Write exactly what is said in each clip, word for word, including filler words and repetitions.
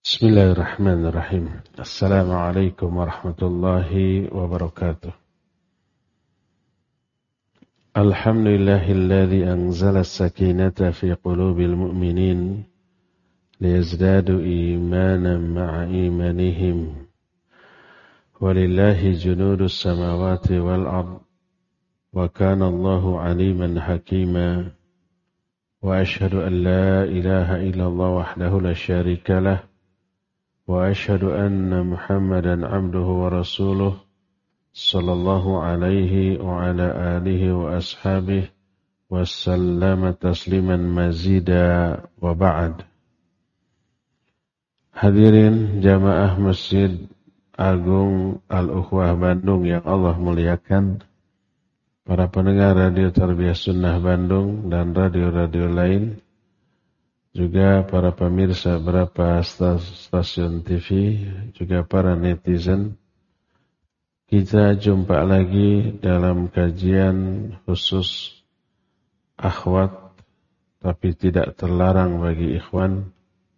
Bismillahirrahmanirrahim. Assalamualaikum warahmatullahi wabarakatuh. Alhamdulillahilladzi anzala as-sakinata fi qulubil mu'minin liyazdadu imanan ma'a imanihim. Walillahi junudus samawati wal ard. Wa kana Allahu aliman hakima. Wa ashhadu an la ilaha illallah wahdahu la syarika lah. وأشهد أن محمدا عبده ورسوله صلى الله عليه وعلى آله وأصحابه وسلم تسليما مزيدا وبعد. Hadirin jamaah Masjid Agung Al-Ukhwah Bandung yang Allah muliakan, para pendengar Radio Tarbiyah Sunnah Bandung dan radio-radio lain, juga para pemirsa beberapa stasiun T V, juga para netizen. Kita jumpa lagi dalam kajian khusus akhwat, tapi tidak terlarang bagi ikhwan,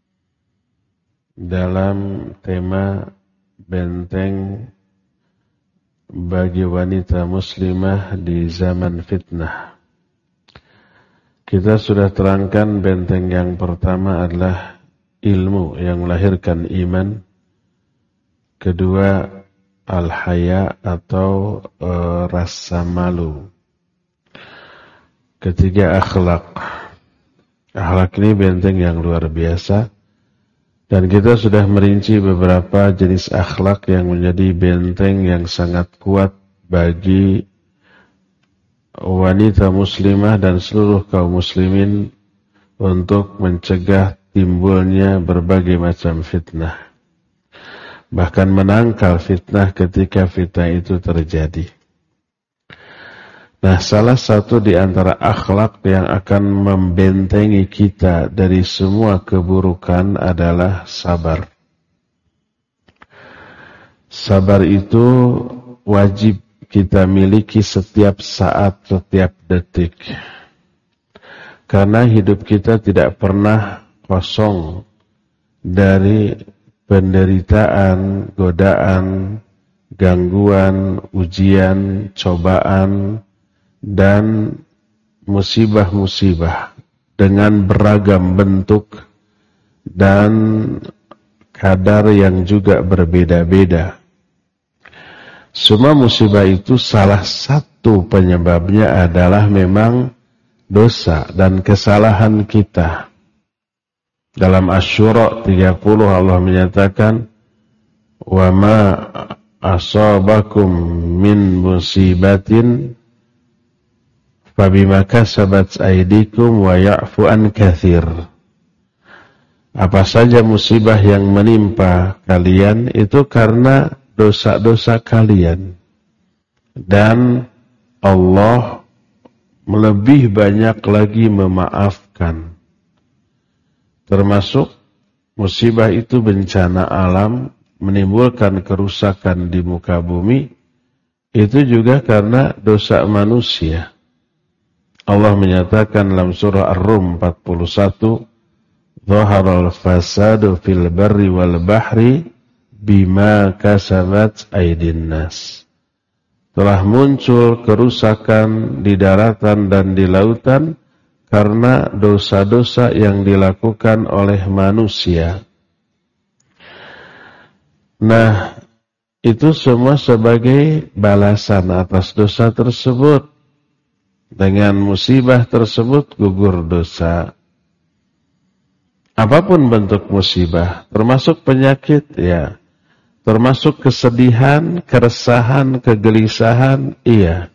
dalam tema benteng bagi wanita muslimah di zaman fitnah. Kita sudah terangkan benteng yang pertama adalah ilmu yang melahirkan iman. Kedua, al-haya atau e, rasa malu. Ketiga, akhlak. Akhlak ini benteng yang luar biasa. Dan kita sudah merinci beberapa jenis akhlak yang menjadi benteng yang sangat kuat bagi wanita muslimah dan seluruh kaum muslimin untuk mencegah timbulnya berbagai macam fitnah, bahkan menangkal fitnah ketika fitnah itu terjadi. Nah, salah satu di antara akhlak yang akan membentengi kita dari semua keburukan adalah sabar. Sabar itu wajib kita miliki setiap saat, setiap detik. Karena hidup kita tidak pernah kosong dari penderitaan, godaan, gangguan, ujian, cobaan, dan musibah-musibah dengan beragam bentuk dan kadar yang juga berbeda-beda. Semua musibah itu salah satu penyebabnya adalah memang dosa dan kesalahan kita. Dalam Asy-Syura tiga puluh Allah menyatakan, "Wa ma asabakum min musibatin fabima kasabat aydikum wa ya'fu an katsir." Apa saja musibah yang menimpa kalian itu karena dosa-dosa kalian, dan Allah lebih banyak lagi memaafkan. Termasuk musibah itu bencana alam, menimbulkan kerusakan di muka bumi, itu juga karena dosa manusia. Allah menyatakan dalam surah Ar-Rum empat puluh satu, "Dhaharal fasadu fil barri wal bahri bima kasabat aydin nas." Telah muncul kerusakan di daratan dan di lautan karena dosa-dosa yang dilakukan oleh manusia. Nah, itu semua sebagai balasan atas dosa tersebut. Dengan musibah tersebut gugur dosa. Apapun bentuk musibah, termasuk penyakit, ya. Termasuk kesedihan, keresahan, kegelisahan, iya.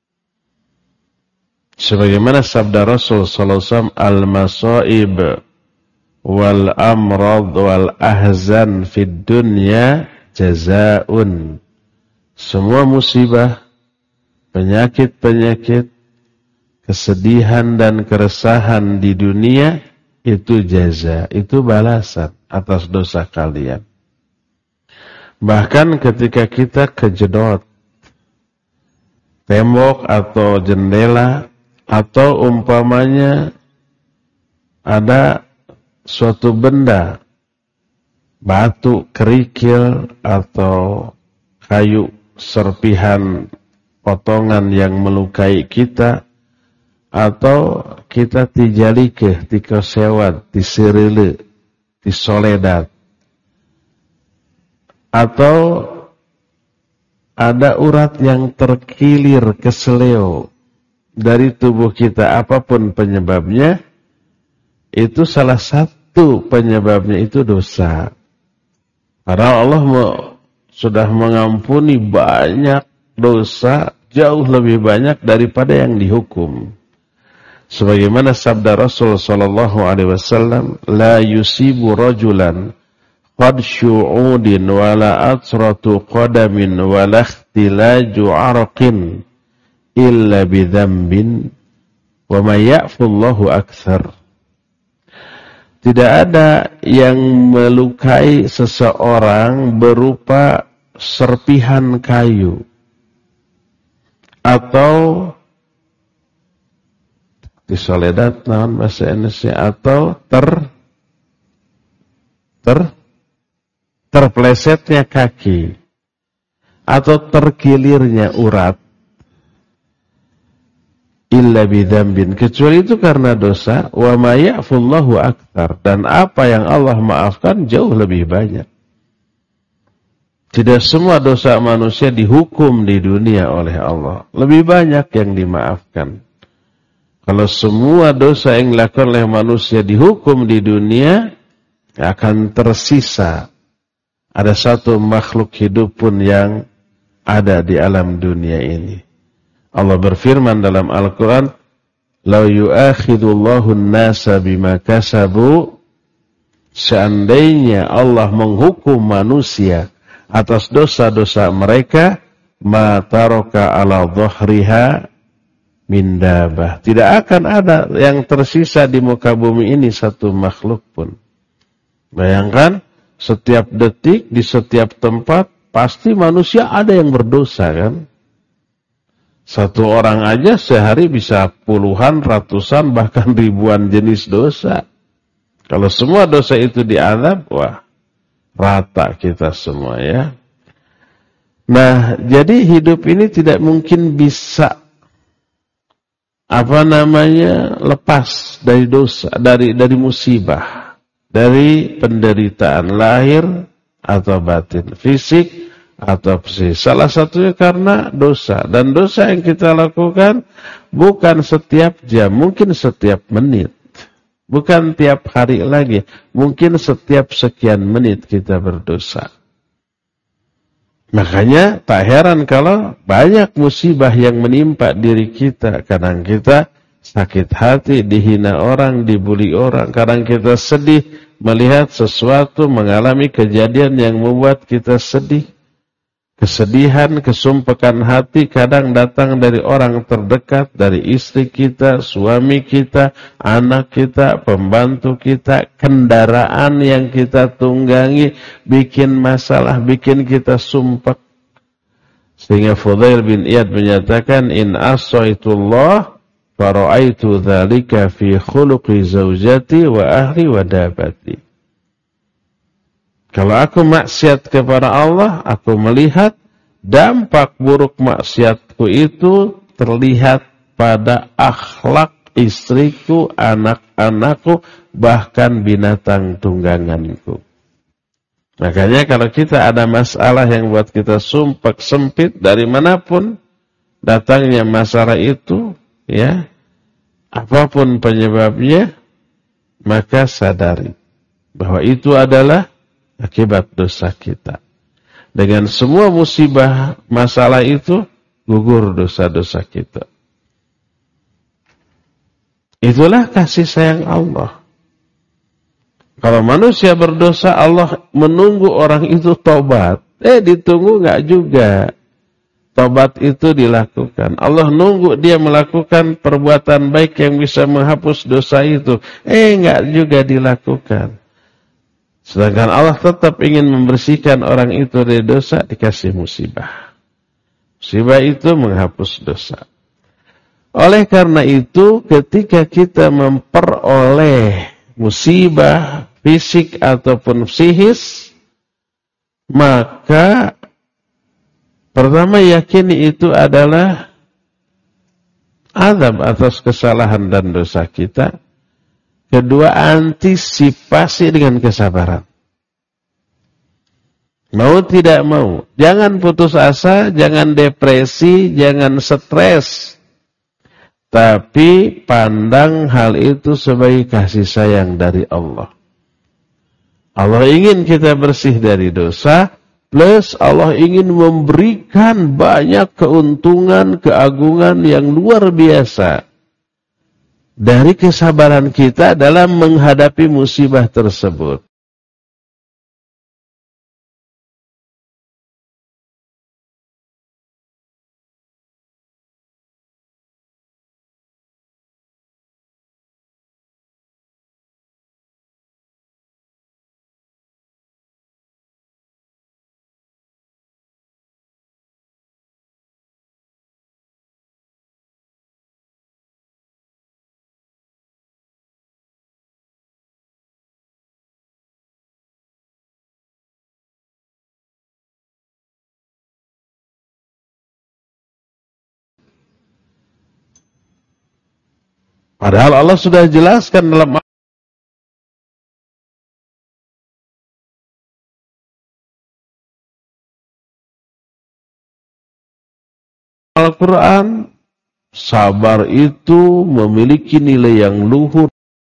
Sebagaimana sabda Rasul sallallahu alaihi wasallam, "Al-masaib wal amrad wal ahzan fid dunya jazaa'un." Semua musibah, penyakit-penyakit, kesedihan dan keresahan di dunia itu jaza, itu balasan atas dosa kalian. Bahkan ketika kita kejedot tembok atau jendela, atau umpamanya ada suatu benda batu, kerikil, atau kayu serpihan potongan yang melukai kita, atau kita tijalike, tikosewat, tisirele, tisoledat, atau ada urat yang terkilir keseleo dari tubuh kita, apapun penyebabnya, itu salah satu penyebabnya itu dosa. Karena Allah sudah mengampuni banyak dosa, jauh lebih banyak daripada yang dihukum. Sebagaimana sabda Rasul sallallahu alaihi wasallam, la yusibu rajulan qad syu'udin wala atratu qadamin wala ikhtilaju arqin illa bidzambin wa may ya'fullahu aktsar. Tidak ada yang melukai seseorang berupa serpihan kayu atau disoledat naon bahasa Indonesia, atau ter ter terplesetnya kaki atau terkilirnya urat, illa bidzambin, kecuali itu karena dosa, wa may ya'fullahu aktsar, dan apa yang Allah maafkan jauh lebih banyak. Tidak semua dosa manusia dihukum di dunia oleh Allah, lebih banyak yang dimaafkan. Kalau semua dosa yang dilakukan oleh manusia dihukum di dunia, akan tersisa ada satu makhluk hidup pun yang ada di alam dunia ini. Allah berfirman dalam Al-Quran, "Lau yu'akhidullahu an-nasa bima kasabu", seandainya Allah menghukum manusia atas dosa-dosa mereka, ma taraka ala dhahriha min dabah, tidak akan ada yang tersisa di muka bumi ini satu makhluk pun. Bayangkan, setiap detik di setiap tempat pasti manusia ada yang berdosa, kan? Satu orang aja sehari bisa puluhan, ratusan, bahkan ribuan jenis dosa. Kalau semua dosa itu diazab, wah, rata kita semua, ya. Nah, jadi hidup ini tidak mungkin bisa apa namanya lepas dari dosa, dari dari musibah, dari penderitaan lahir atau batin, fisik atau psikis. Salah satunya karena dosa, dan dosa yang kita lakukan bukan setiap jam, mungkin setiap menit, bukan tiap hari lagi, mungkin setiap sekian menit kita berdosa. Makanya tak heran kalau banyak musibah yang menimpa diri kita. Kadang kita sakit hati, dihina orang, dibuli orang. Kadang kita sedih melihat sesuatu, mengalami kejadian yang membuat kita sedih. Kesedihan, kesumpekan hati kadang datang dari orang terdekat, dari istri kita, suami kita, anak kita, pembantu kita, kendaraan yang kita tunggangi, bikin masalah, bikin kita sumpek. Sehingga Fudail bin Iyad menyatakan, in asaitullah fara'aitu dzalika fi khuluqi zaujati wa ahli wa dabati. Kalau aku maksiat kepada Allah, aku melihat dampak buruk maksiatku itu terlihat pada akhlak istriku, anak-anakku, bahkan binatang tungganganku. Makanya kalau kita ada masalah yang buat kita sumpek sempit, dari manapun datangnya masalah itu, ya, apapun penyebabnya, maka sadari bahwa itu adalah akibat dosa kita. Dengan semua musibah masalah itu, gugur dosa-dosa kita. Itulah kasih sayang Allah. Kalau manusia berdosa, Allah menunggu orang itu tobat. Eh, ditunggu enggak juga. Tobat itu dilakukan. Allah nunggu dia melakukan perbuatan baik yang bisa menghapus dosa itu. Eh, enggak juga dilakukan. Sedangkan Allah tetap ingin membersihkan orang itu dari dosa, dikasih musibah. Musibah itu menghapus dosa. Oleh karena itu, ketika kita memperoleh musibah fisik ataupun psikis, maka pertama yakini itu adalah azab atas kesalahan dan dosa kita. Kedua, antisipasi dengan kesabaran. Mau tidak mau, jangan putus asa, jangan depresi, jangan stres. Tapi pandang hal itu sebagai kasih sayang dari Allah. Allah ingin kita bersih dari dosa, plus Allah ingin memberikan banyak keuntungan, keagungan yang luar biasa dari kesabaran kita dalam menghadapi musibah tersebut. Padahal Allah sudah jelaskan dalam Al-Quran, sabar itu memiliki nilai yang luhur.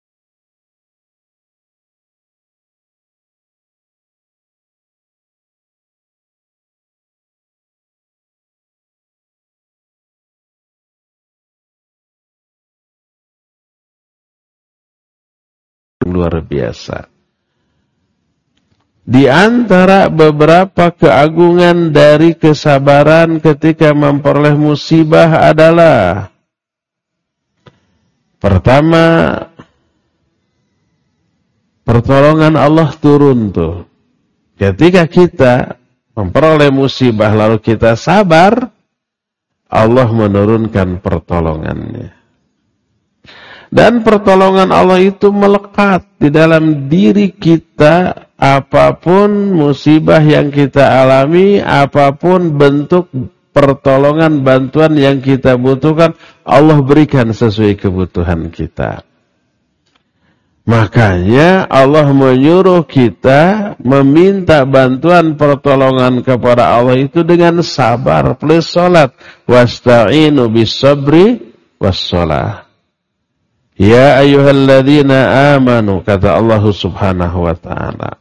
Luar biasa. Di antara beberapa keagungan dari kesabaran ketika memperoleh musibah adalah pertama, pertolongan Allah turun tuh. Ketika kita memperoleh musibah lalu kita sabar, Allah menurunkan pertolongannya. Dan pertolongan Allah itu melekat di dalam diri kita. Apapun musibah yang kita alami, apapun bentuk pertolongan, bantuan yang kita butuhkan, Allah berikan sesuai kebutuhan kita. Makanya Allah menyuruh kita meminta bantuan pertolongan kepada Allah itu dengan sabar plus salat. Wasta'inu bis-sabri was-shalah. Ya ayyuhalladzina amanu, kata Allah Subhanahu wa ta'ala.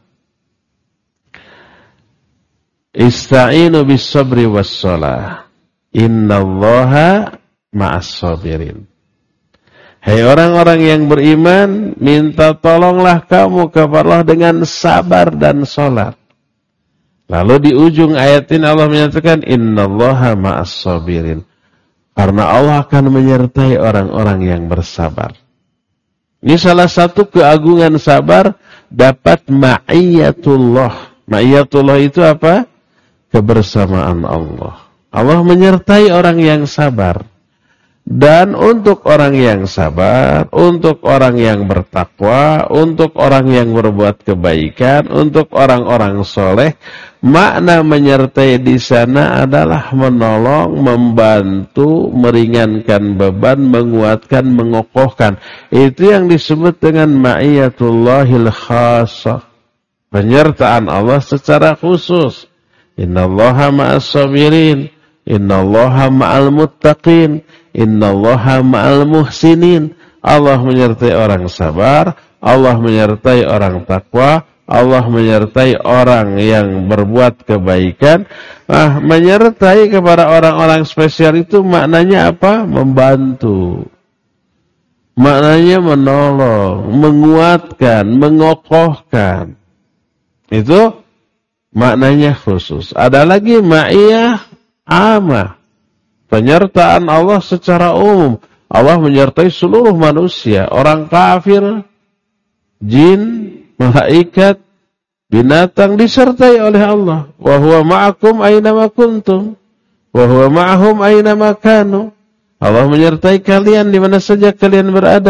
Ista'inu bis-sabri was-shalah. Innallaha ma'as-sabirin. Hai orang-orang yang beriman, minta tolonglah kamu kepada Allah dengan sabar dan salat. Lalu di ujung ayat ini Allah menyatakan innallaha ma'as-sabirin. Karena Allah akan menyertai orang-orang yang bersabar. Ini salah satu keagungan sabar, dapat ma'iyatullah. Ma'iyatullah itu apa? Kebersamaan Allah. Allah menyertai orang yang sabar. Dan untuk orang yang sabar, untuk orang yang bertakwa, untuk orang yang berbuat kebaikan, untuk orang-orang soleh, makna menyertai di sana adalah menolong, membantu, meringankan beban, menguatkan, mengokohkan. Itu yang disebut dengan ma'iyatullahil khasah. Penyertaan Allah secara khusus. Innallaha ma'as-sabirin, innallaha ma'al muttaqin, innallaha ma'al muhsinin. Allah menyertai orang sabar, Allah menyertai orang takwa, Allah menyertai orang yang berbuat kebaikan. Nah, menyertai kepada orang-orang spesial itu maknanya apa? Membantu. Maknanya menolong, menguatkan, mengokohkan. Itu maknanya khusus. Ada lagi ma'iyah amah. Penyertaan Allah secara umum. Allah menyertai seluruh manusia. Orang kafir, jin, malaikat, binatang disertai oleh Allah. Wa huwa ma'akum aynama kuntum. Wa huwa ma'ahum aynama kanu. Allah menyertai kalian di mana saja kalian berada.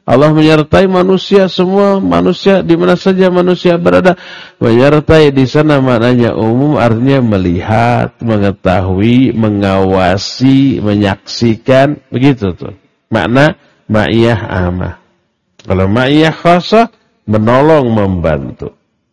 Allah menyertai manusia, semua manusia di mana saja manusia berada. Menyertai di sana maknanya umum, artinya melihat, mengetahui, mengawasi, menyaksikan, begitu tuh. Makna ma'iyah amah. Kalau ma'iyah khasah, menolong, membantu.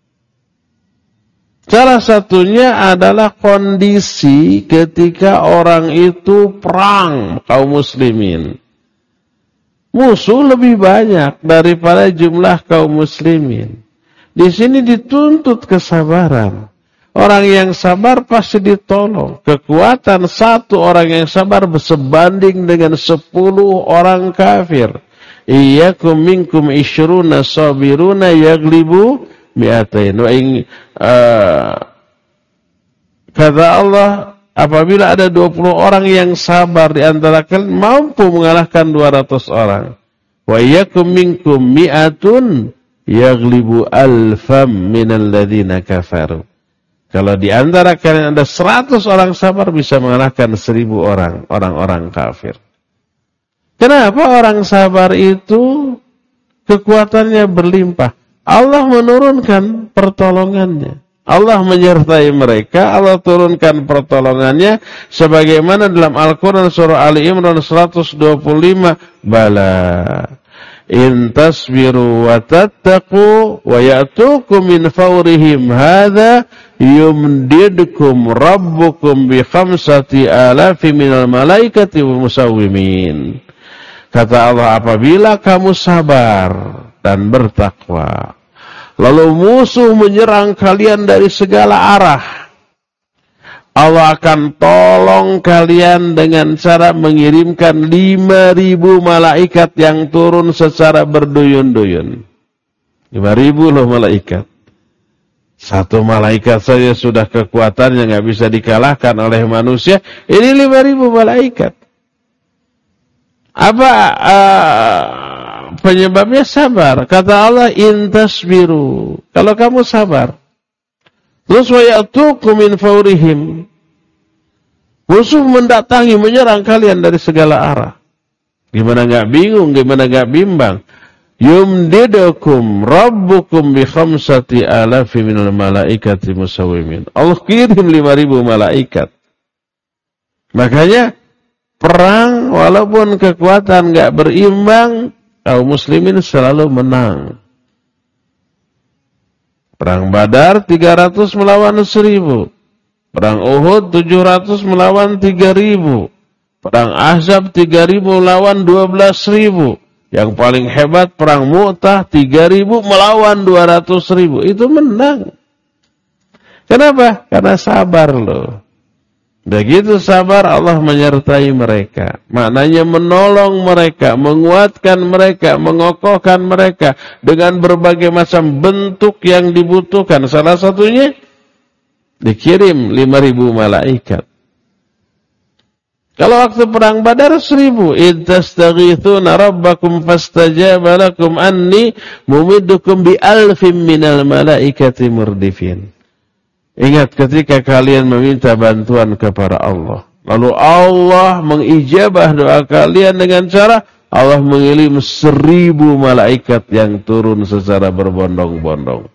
Salah satunya adalah kondisi ketika orang itu perang kaum muslimin. Musuh lebih banyak daripada jumlah kaum muslimin. Di sini dituntut kesabaran. Orang yang sabar pasti ditolong. Kekuatan satu orang yang sabar sebanding dengan sepuluh orang kafir. Iyyakum minkum isyruna sabiruna yaglibu mi'atain. Wa in uh, kata Allah, apabila ada dua puluh orang yang sabar di antara kalian mampu mengalahkan dua ratus orang. Wa iyyakum minkum mi'atun yaglibu alfam minal ladzina kafaru. Kalau di antara kalian ada seratus orang sabar bisa mengalahkan seribu orang, orang-orang kafir. Kenapa orang sabar itu kekuatannya berlimpah? Allah menurunkan pertolongannya. Allah menyertai mereka, Allah turunkan pertolongannya sebagaimana dalam Al-Qur'an surah Ali Imran seratus dua puluh lima, bala in tasbiru wa tattaqu wa ya'tukum min fawrihim hadza yumdidkum rabbukum bi khamsati alafi minal malaikati wa musawwimin. Kata Allah, apabila kamu sabar dan bertakwa, lalu musuh menyerang kalian dari segala arah, Allah akan tolong kalian dengan cara mengirimkan lima ribu malaikat yang turun secara berduyun-duyun. Lima ribu loh malaikat. Satu malaikat saja sudah kekuatannya nggak bisa dikalahkan oleh manusia. Ini lima ribu malaikat. Apa uh, penyebabnya? Sabar. Kata Allah, in tasbiru. Kalau kamu sabar. Terus wa ya'tukum min fawrihim. Musuh mendatangi, menyerang kalian dari segala arah. Gimana enggak bingung, gimana enggak bimbang? Yumdidukum rabbukum bi khamsati alafi minal malaikati musawwimin. Allah kirim lima ribu malaikat. Makanya perang walaupun kekuatan enggak berimbang, kaum muslimin selalu menang. Perang Badar tiga ratus melawan seribu. Perang Uhud tujuh ratus melawan tiga ribu. Perang Ahzab tiga ribu melawan dua belas ribu. Yang paling hebat perang Mu'tah tiga ribu melawan dua ratus ribu. Itu menang. Kenapa? Karena sabar loh. Begitu sabar, Allah menyertai mereka. Maknanya menolong mereka, menguatkan mereka, mengokohkan mereka dengan berbagai macam bentuk yang dibutuhkan. Salah satunya dikirim lima ribu malaikat. Kalau waktu perang Badar seribu, id tastaghithuna rabbakum fastajaba lakum anni mumiddukum bi alfin minal malaikati murdifin. Ingat ketika kalian meminta bantuan kepada Allah, lalu Allah mengijabah doa kalian dengan cara Allah mengirim seribu malaikat yang turun secara berbondong-bondong.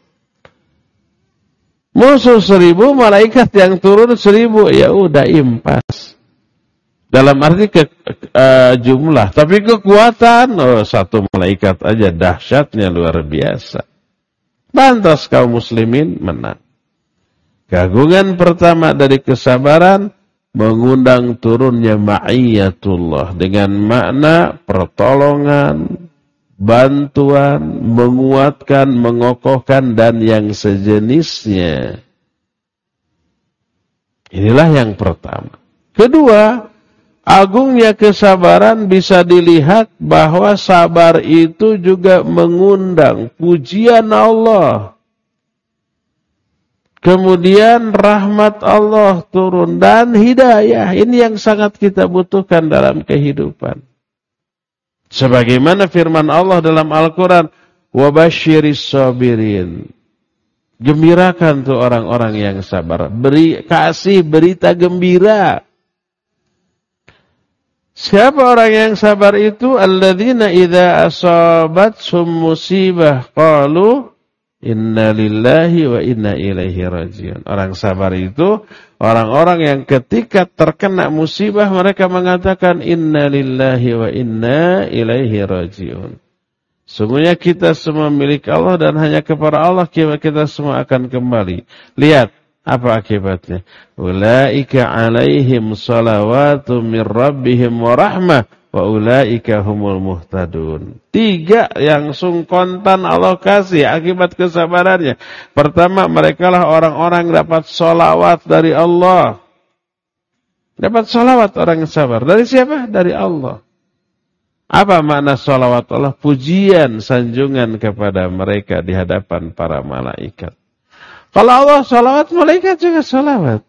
Musuh seribu, malaikat yang turun seribu, ya udah impas. Dalam arti ke, uh, jumlah, tapi kekuatan, oh, satu malaikat aja dahsyatnya luar biasa. Pantas kaum muslimin menang. Keagungan pertama dari kesabaran mengundang turunnya ma'iyatullah dengan makna pertolongan, bantuan, menguatkan, mengokohkan dan yang sejenisnya. Inilah yang pertama. Kedua, agungnya kesabaran bisa dilihat bahwa sabar itu juga mengundang pujian Allah. Kemudian rahmat Allah turun dan hidayah. Ini yang sangat kita butuhkan dalam kehidupan. Sebagaimana firman Allah dalam Al-Quran, wabashiris sabirin. Gembirakan tuh orang-orang yang sabar. Beri kasih berita gembira. Siapa orang yang sabar itu? Alladzina idza asabathum musibah qalu inna lillahi wa inna ilaihi rajiun. Orang sabar itu orang-orang yang ketika terkena musibah mereka mengatakan inna lillahi wa inna ilaihi rajiun. Sungguhnya kita semua milik Allah dan hanya kepada Allah kita semua akan kembali. Lihat apa akibatnya? Ulaika alaihim salawatu mir rabbihim wa rahmah wa ulaika humul muhtadun. Tiga yang sungkontan Allah kasih akibat kesabarannya. Pertama, merekalah orang-orang dapat salawat dari Allah. Dapat salawat orang yang sabar. Dari siapa? Dari Allah. Apa makna salawat Allah? Pujian, sanjungan kepada mereka di hadapan para malaikat. Kalau Allah salawat, malaikat juga salawat.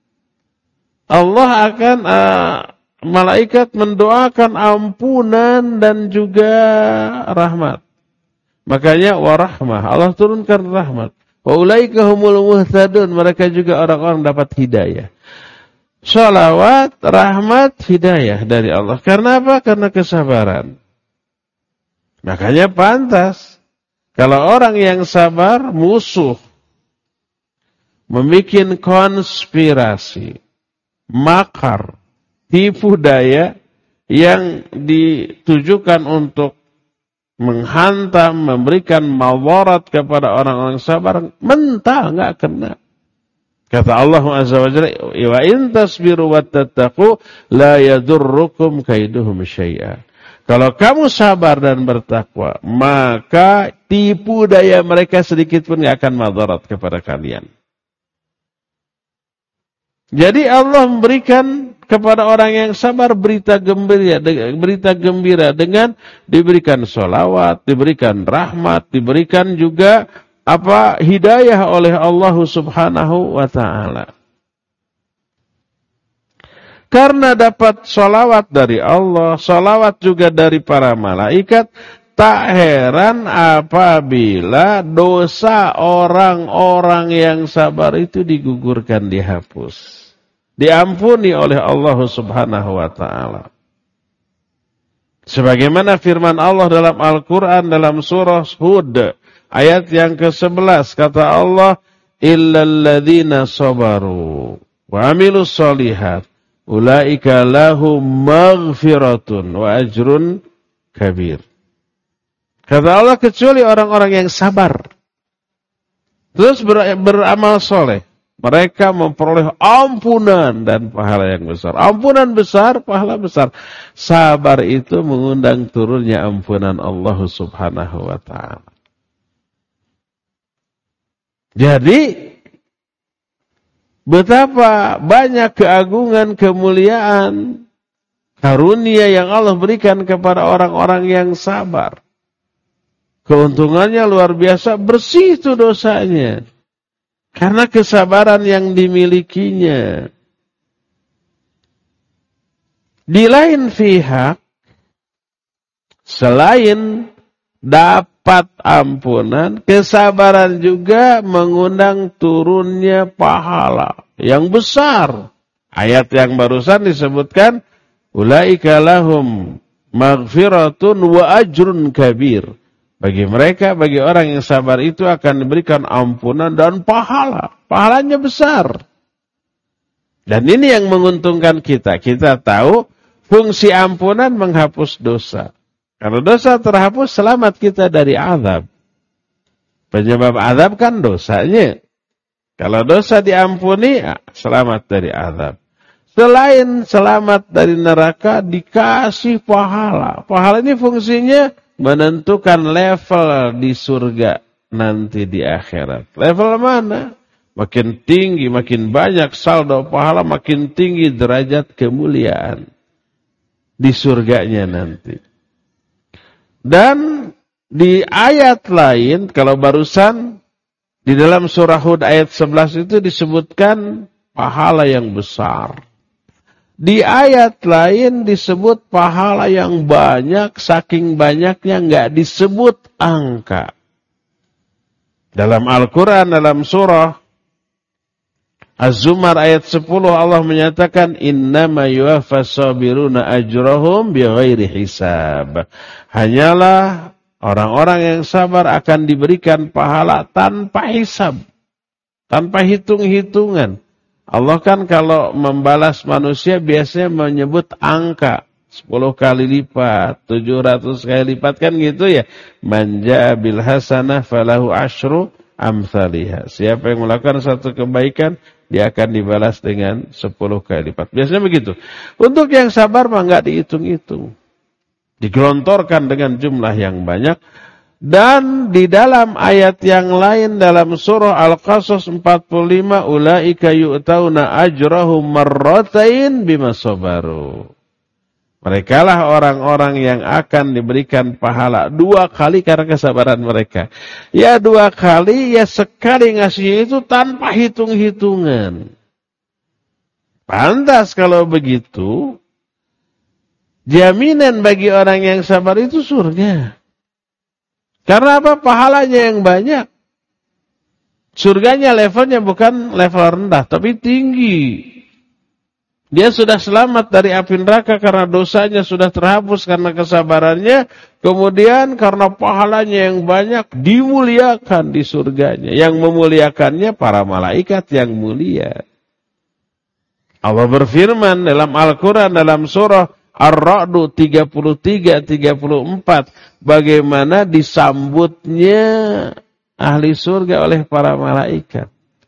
Allah akan, uh, malaikat mendoakan ampunan dan juga rahmat. Makanya warahmah, Allah turunkan rahmat. Wa ulaika humul muhtadun, mereka juga orang-orang dapat hidayah. Salawat, rahmat, hidayah dari Allah. Karena apa? Karena kesabaran. Makanya pantas kalau orang yang sabar musuh membikin konspirasi, makar, tipu daya yang ditujukan untuk menghantam, memberikan mawarat kepada orang-orang sabar, mental, nggak kena. Kata Allah Azza wa Jalla, wa in tasbiru wa tattaqu la yadurrukum kaiduhum syai'a. Kalau kamu sabar dan bertakwa, maka tipu daya mereka sedikit pun nggak akan madarat kepada kalian. Jadi Allah memberikan kepada orang yang sabar berita gembira, berita gembira dengan diberikan sholawat, diberikan rahmat, diberikan juga apa hidayah oleh Allah Subhanahu wa Ta'ala. Karena dapat sholawat dari Allah, sholawat juga dari para malaikat, tak heran apabila dosa orang-orang yang sabar itu digugurkan, dihapus. Diampuni oleh Allah Subhanahu wa Ta'ala. Sebagaimana firman Allah dalam Al-Quran dalam surah Hud ayat yang ke sebelas, kata Allah, illal ladzina sabaru wa amilus shalihat ulaika lahum maghfiratun wa ajrun kabir. Kata Allah, kecuali orang-orang yang sabar terus ber, beramal soleh, mereka memperoleh ampunan dan pahala yang besar. Ampunan besar, pahala besar. Sabar itu mengundang turunnya ampunan Allah Subhanahu wa Ta'ala. Jadi, betapa banyak keagungan, kemuliaan, karunia yang Allah berikan kepada orang-orang yang sabar. Keuntungannya luar biasa, bersih itu dosanya. Karena kesabaran yang dimilikinya. Di lain pihak, selain dapat ampunan, kesabaran juga mengundang turunnya pahala yang besar. Ayat yang barusan disebutkan, ulaika lahum maghfiratun wa ajrun kabir. Bagi mereka, bagi orang yang sabar itu akan diberikan ampunan dan pahala. Pahalanya besar. Dan ini yang menguntungkan kita. Kita tahu fungsi ampunan menghapus dosa. Kalau dosa terhapus, selamat kita dari azab. Penyebab azab kan dosanya. Kalau dosa diampuni, selamat dari azab. Selain selamat dari neraka, dikasih pahala. Pahala ini fungsinya menentukan level di surga nanti di akhirat. Level mana? Makin tinggi, makin banyak saldo pahala, makin tinggi derajat kemuliaan di surganya nanti. Dan di ayat lain, kalau barusan di dalam surah Hud ayat sebelas itu disebutkan pahala yang besar. Di ayat lain disebut pahala yang banyak, saking banyaknya nggak disebut angka. Dalam Al-Quran, dalam surah Az-Zumar ayat sepuluh Allah menyatakan innama yuwaffas sabiruna ajrahum bighairi hisab. Hanyalah orang-orang yang sabar akan diberikan pahala tanpa hisab, tanpa hitung-hitungan. Allah kan kalau membalas manusia biasanya menyebut angka. sepuluh kali lipat, tujuh ratus kali lipat kan gitu ya. Man jaa bil hasanah falahu asyru amsalihha. Siapa yang melakukan satu kebaikan, dia akan dibalas dengan sepuluh kali lipat. Biasanya begitu. Untuk yang sabar mah enggak dihitung-hitung. Digelontorkan dengan jumlah yang banyak. Dan di dalam ayat yang lain dalam surah Al-Qasas empat puluh lima, ulaika yu'tauna ajrahum marratain bima sabaru. Mereka lah orang-orang yang akan diberikan pahala dua kali karena kesabaran mereka. Ya dua kali, ya sekali ngasihnya itu tanpa hitung-hitungan. Pantas kalau begitu, jaminan bagi orang yang sabar itu surga. Karena apa? Pahalanya yang banyak. Surganya levelnya bukan level rendah, tapi tinggi. Dia sudah selamat dari api neraka karena dosanya sudah terhapus karena kesabarannya. Kemudian karena pahalanya yang banyak dimuliakan di surganya. Yang memuliakannya para malaikat yang mulia. Allah berfirman dalam Al-Quran dalam surah Ar-Ra'd tiga puluh tiga tiga puluh empat. Bagaimana disambutnya ahli surga oleh para malaikat.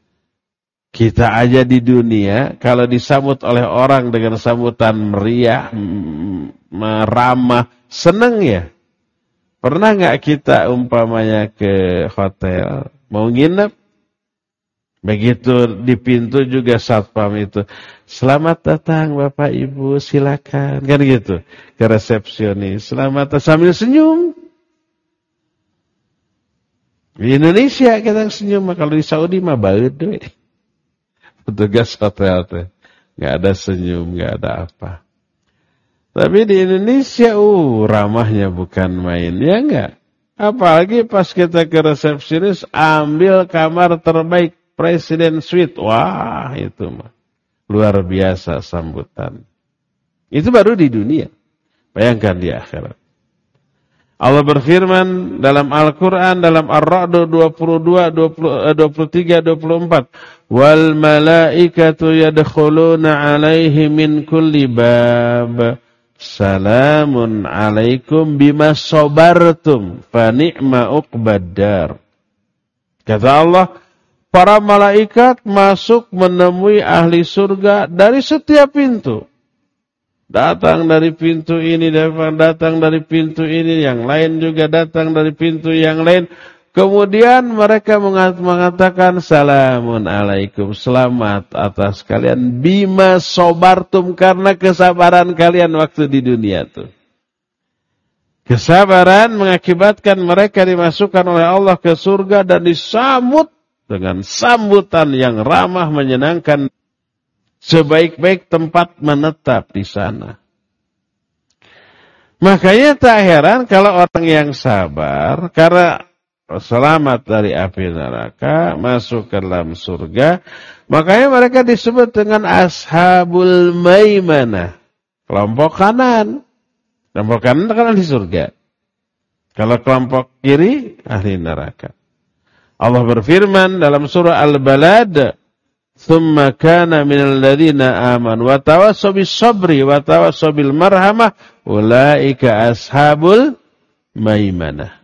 Kita aja di dunia, kalau disambut oleh orang dengan sambutan meriah, meramah, seneng ya. Pernah nggak kita umpamanya ke hotel, mau nginep? Begitu di pintu juga satpam itu, selamat datang Bapak Ibu, silakan. Kan gitu, ke resepsionis, selamat datang sambil senyum. Di Indonesia kita senyum, kalau di Saudi mah baud we. Petugas hotel tuh nggak ada senyum, nggak ada apa. Tapi di Indonesia, uh ramahnya bukan main, ya nggak. Apalagi pas kita ke resepsionis, ambil kamar terbaik Presiden Suite, wah itu mah luar biasa sambutan. Itu baru di dunia, bayangkan di akhirat. Allah berfirman dalam Al-Quran dalam Ar-Ra'd dua puluh dua, dua puluh, dua puluh tiga, dua puluh empat. Wal malaikatu yadkhuluna alaihi min kulli bab. Salamun alaikum bima sabartum fa ni'ma uqbaddar. Kata Allah, para malaikat masuk menemui ahli surga dari setiap pintu. Datang dari pintu ini, datang dari pintu ini, yang lain juga datang dari pintu yang lain. Kemudian mereka mengatakan salamun alaikum, selamat atas kalian bima sobartum, karena kesabaran kalian waktu di dunia tuh. Kesabaran mengakibatkan mereka dimasukkan oleh Allah ke surga dan disambut dengan sambutan yang ramah menyenangkan. Sebaik-baik tempat menetap di sana. Makanya tak heran kalau orang yang sabar, karena selamat dari api neraka, masuk ke dalam surga, makanya mereka disebut dengan ashabul maimanah, kelompok kanan. Kelompok kanan kan ahli surga. Kalau kelompok kiri, ahli neraka. Allah berfirman dalam surah Al-Balad, Thumma kana minal ladhina aman wa tawassaw bis sabri wa tawassaw bil marhamah ulaika ashabul maimanah.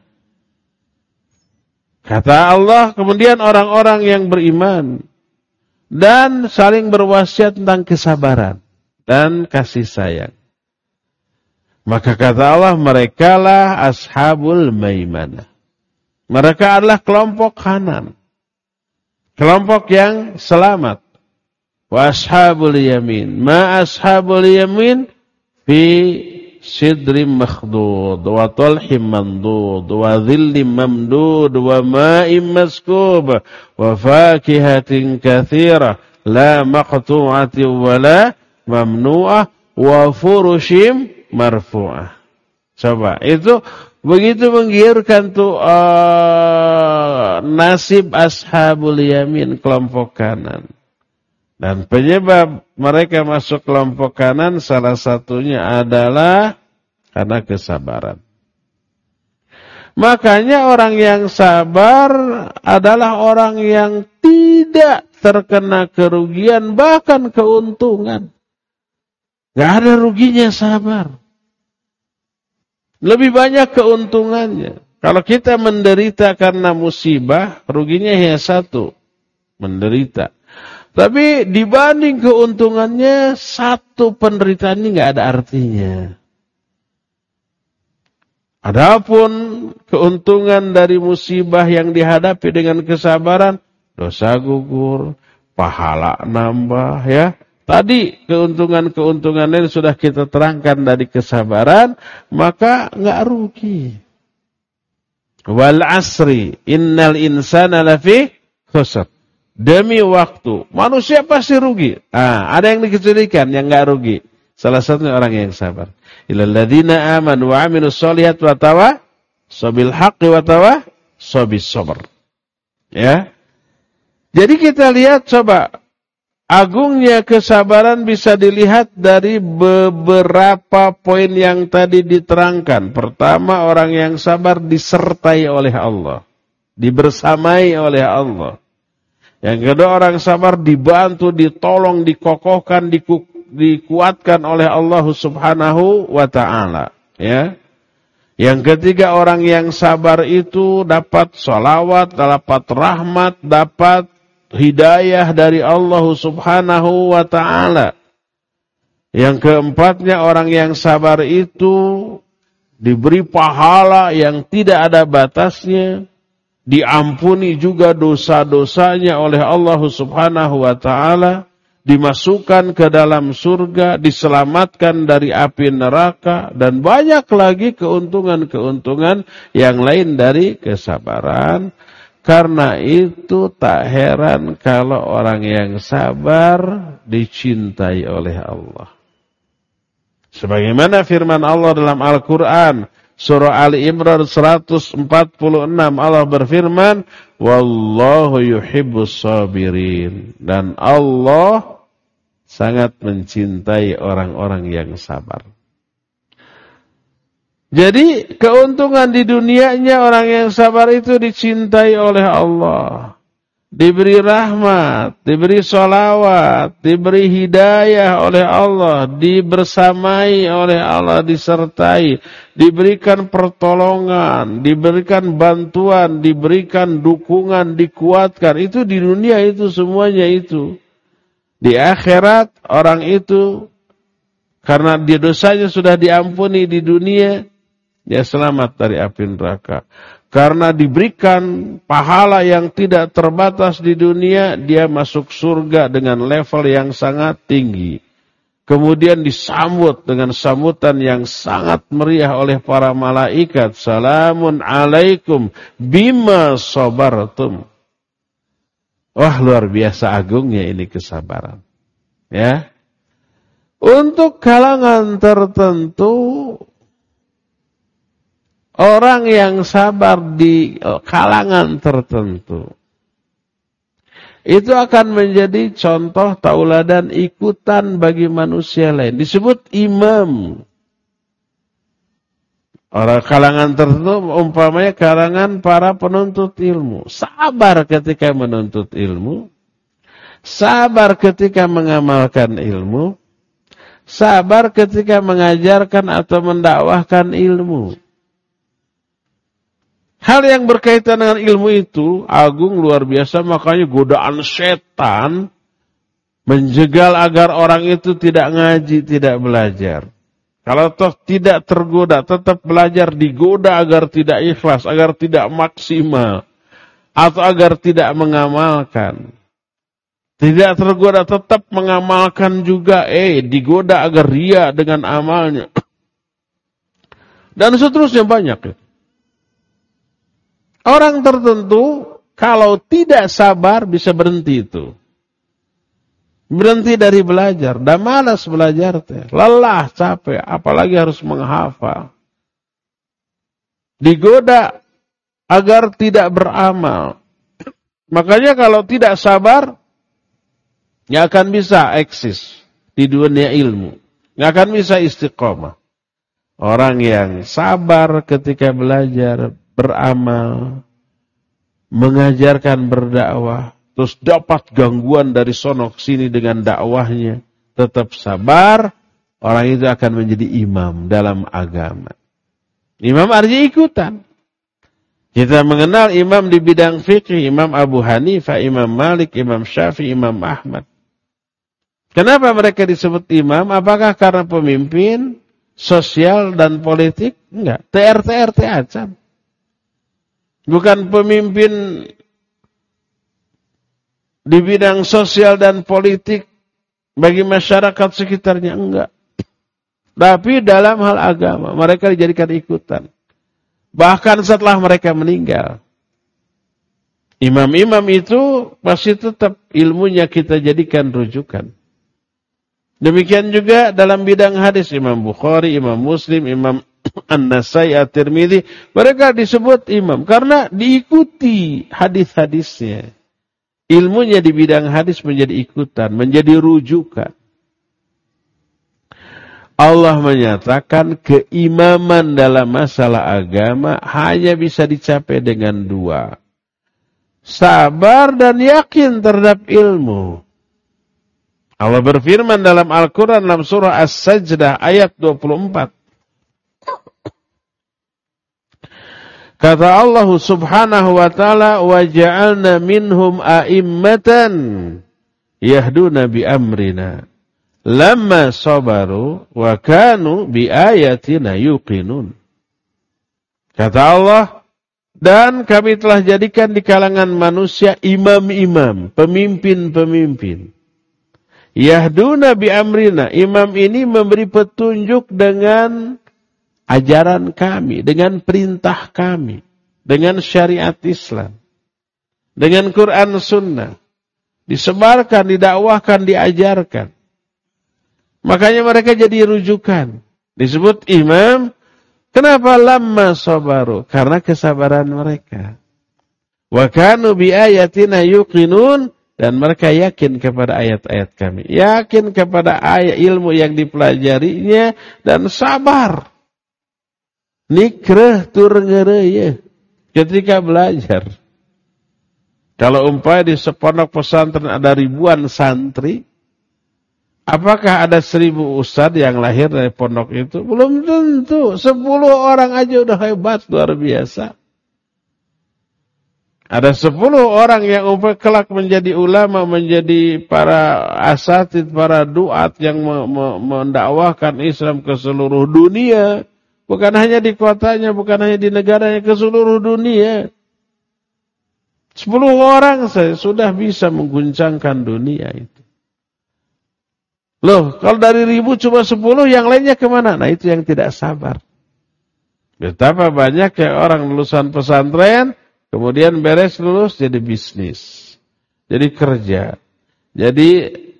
Kata Allah, kemudian orang-orang yang beriman dan saling berwasiat tentang kesabaran dan kasih sayang. Maka kata Allah, merekalah ashabul maimanah. Mereka adalah kelompok kanan. Kelompok yang selamat. Wa ashabul yamin. Ma ashabul yamin fi sidrim makhdud wa talhim mandud wa dhillim mamdud wa ma'im maskub wa fakihatin kathirah la maqtu'atin wa la mamnu'ah wa furushim marfu'ah. Coba, itu begitu menggiurkan tuh uh, nasib ashabul yamin, kelompok kanan. Dan penyebab mereka masuk kelompok kanan salah satunya adalah karena kesabaran. Makanya orang yang sabar adalah orang yang tidak terkena kerugian, bahkan keuntungan. Gak ada ruginya sabar. Lebih banyak keuntungannya. Kalau kita menderita karena musibah, ruginya hanya satu, menderita. Tapi dibanding keuntungannya, satu penderitaan ini gak ada artinya. Adapun keuntungan dari musibah yang dihadapi dengan kesabaran, dosa gugur, pahala nambah, ya. Tadi keuntungan-keuntungan ini sudah kita terangkan dari kesabaran, maka enggak rugi. Wal asri, innal insana lafi khusr. Demi waktu, manusia pasti rugi. Ah, ada yang dikecualikan, yang enggak rugi. Salah satunya orang yang sabar. Illal ladzina amanu wa 'amilus sholihat wa tawassaw bil haqqi wa tawassaw bis sabr. Ya. Jadi kita lihat coba agungnya kesabaran bisa dilihat dari beberapa poin yang tadi diterangkan. Pertama, orang yang sabar disertai oleh Allah, dibersamai oleh Allah. Yang kedua, orang sabar dibantu, ditolong, dikokohkan, diku dikuatkan oleh Allah Subhanahu wa ta'ala, ya. Yang ketiga, orang yang sabar itu dapat sholawat, dapat rahmat, dapat hidayah dari Allah Subhanahu wa ta'ala. Yang keempatnya, orang yang sabar itu diberi pahala yang tidak ada batasnya, diampuni juga dosa-dosanya oleh Allah Subhanahu wa ta'ala, dimasukkan ke dalam surga, diselamatkan dari api neraka, dan banyak lagi keuntungan-keuntungan yang lain dari kesabaran. Karena itu tak heran kalau orang yang sabar dicintai oleh Allah. Sebagaimana firman Allah dalam Al-Quran, surah Ali Imran seratus empat puluh enam, Allah berfirman, Wallahu yuhibbus sabirin. Dan Allah sangat mencintai orang-orang yang sabar. Jadi keuntungan di dunianya orang yang sabar itu dicintai oleh Allah. Diberi rahmat, diberi sholawat, diberi hidayah oleh Allah, dibersamai oleh Allah, disertai, diberikan pertolongan, diberikan bantuan, diberikan dukungan, dikuatkan. Itu di dunia itu semuanya itu. Di akhirat orang itu karena dia dosanya sudah diampuni di dunia, dia selamat dari api neraka. Karena diberikan pahala yang tidak terbatas di dunia, dia masuk surga dengan level yang sangat tinggi. Kemudian disambut dengan sambutan yang sangat meriah oleh para malaikat. Salamun alaikum bima sabartum. Wah, luar biasa agungnya ini kesabaran. Ya. Untuk kalangan tertentu, orang yang sabar di kalangan tertentu, itu akan menjadi contoh tauladan ikutan bagi manusia lain. Disebut imam. Orang kalangan tertentu umpamanya kalangan para penuntut ilmu. Sabar ketika menuntut ilmu. Sabar ketika mengamalkan ilmu. Sabar ketika mengajarkan atau mendakwahkan ilmu. Hal yang berkaitan dengan ilmu itu agung luar biasa, makanya godaan setan menjegal agar orang itu tidak ngaji, tidak belajar. Kalau toh tidak tergoda, tetap belajar, digoda agar tidak ikhlas, agar tidak maksimal, atau agar tidak mengamalkan. Tidak tergoda, tetap mengamalkan juga, eh digoda agar ria dengan amalnya. Dan seterusnya banyak. Orang tertentu kalau tidak sabar bisa berhenti itu. Berhenti dari belajar, dah malas belajar teh, lelah, capek, apalagi harus menghafal. Digoda agar tidak beramal. Makanya kalau tidak sabar, Nggak akan bisa eksis di dunia ilmu. Nggak akan bisa istiqomah. Orang yang sabar ketika belajar, beramal, mengajarkan berdakwah, terus dapat gangguan dari sono sini dengan dakwahnya, tetap sabar, orang itu akan menjadi imam dalam agama. Imam artinya ikutan. Kita mengenal imam di bidang fikih, Imam Abu Hanifah, Imam Malik, Imam Syafi'i, Imam Ahmad. Kenapa mereka disebut imam? Apakah karena pemimpin sosial dan politik? Enggak. T R T R T aja. Bukan pemimpin di bidang sosial dan politik bagi masyarakat sekitarnya. Enggak. Tapi dalam hal agama, mereka dijadikan ikutan. Bahkan setelah mereka meninggal. Imam-imam itu pasti tetap ilmunya kita jadikan rujukan. Demikian juga dalam bidang hadis, Imam Bukhari, Imam Muslim, Imam An-Nasai, At-Tirmidzi, mereka disebut imam karena diikuti hadis-hadisnya. Ilmunya di bidang hadis menjadi ikutan, menjadi rujukan. Allah menyatakan keimaman dalam masalah agama hanya bisa dicapai dengan dua. Sabar dan yakin terhadap ilmu. Allah berfirman dalam Al-Quran dalam surah As-Sajdah ayat dua puluh empat. Kata Allah subhanahu wa ta'ala, وَجَعَلْنَا مِنْهُمْ أَئِمَّةً يَهْدُونَ بِأَمْرِنَا لَمَّا صَبَرُوا وَكَانُوا بِآيَاتِنَا يُقِنُونَ. Kata Allah, dan kami telah jadikan di kalangan manusia imam-imam, pemimpin-pemimpin. Yahduna bi amrina. Imam ini memberi petunjuk dengan ajaran kami, dengan perintah kami, dengan syariat Islam, dengan Quran Sunnah. Disebarkan, didakwahkan, diajarkan. Makanya mereka jadi rujukan. Disebut imam. Kenapa lamma sabaru? Karena kesabaran mereka. Wa kanu bi ayatina yuqinun. Dan mereka yakin kepada ayat-ayat kami. Yakin kepada ayat ilmu yang dipelajarinya. Dan sabar. Nikreh tur ngereye. Ketika belajar. Kalau umpamanya di sepondok pesantren ada ribuan santri. Apakah ada seribu ustadz yang lahir dari pondok itu? Belum tentu. Sepuluh orang aja udah hebat. Luar biasa. Ada sepuluh orang yang umpamanya kelak menjadi ulama, menjadi para asatid, para duat yang mendakwahkan Islam ke seluruh dunia. Bukan hanya di kotanya, bukan hanya di negaranya, ke seluruh dunia. Sepuluh orang saja sudah bisa mengguncangkan dunia itu. Loh, kalau dari ribu cuma sepuluh, yang lainnya kemana? Nah, itu yang tidak sabar. Betapa banyak ya orang lulusan pesantren, kemudian beres lulus jadi bisnis, jadi kerja, jadi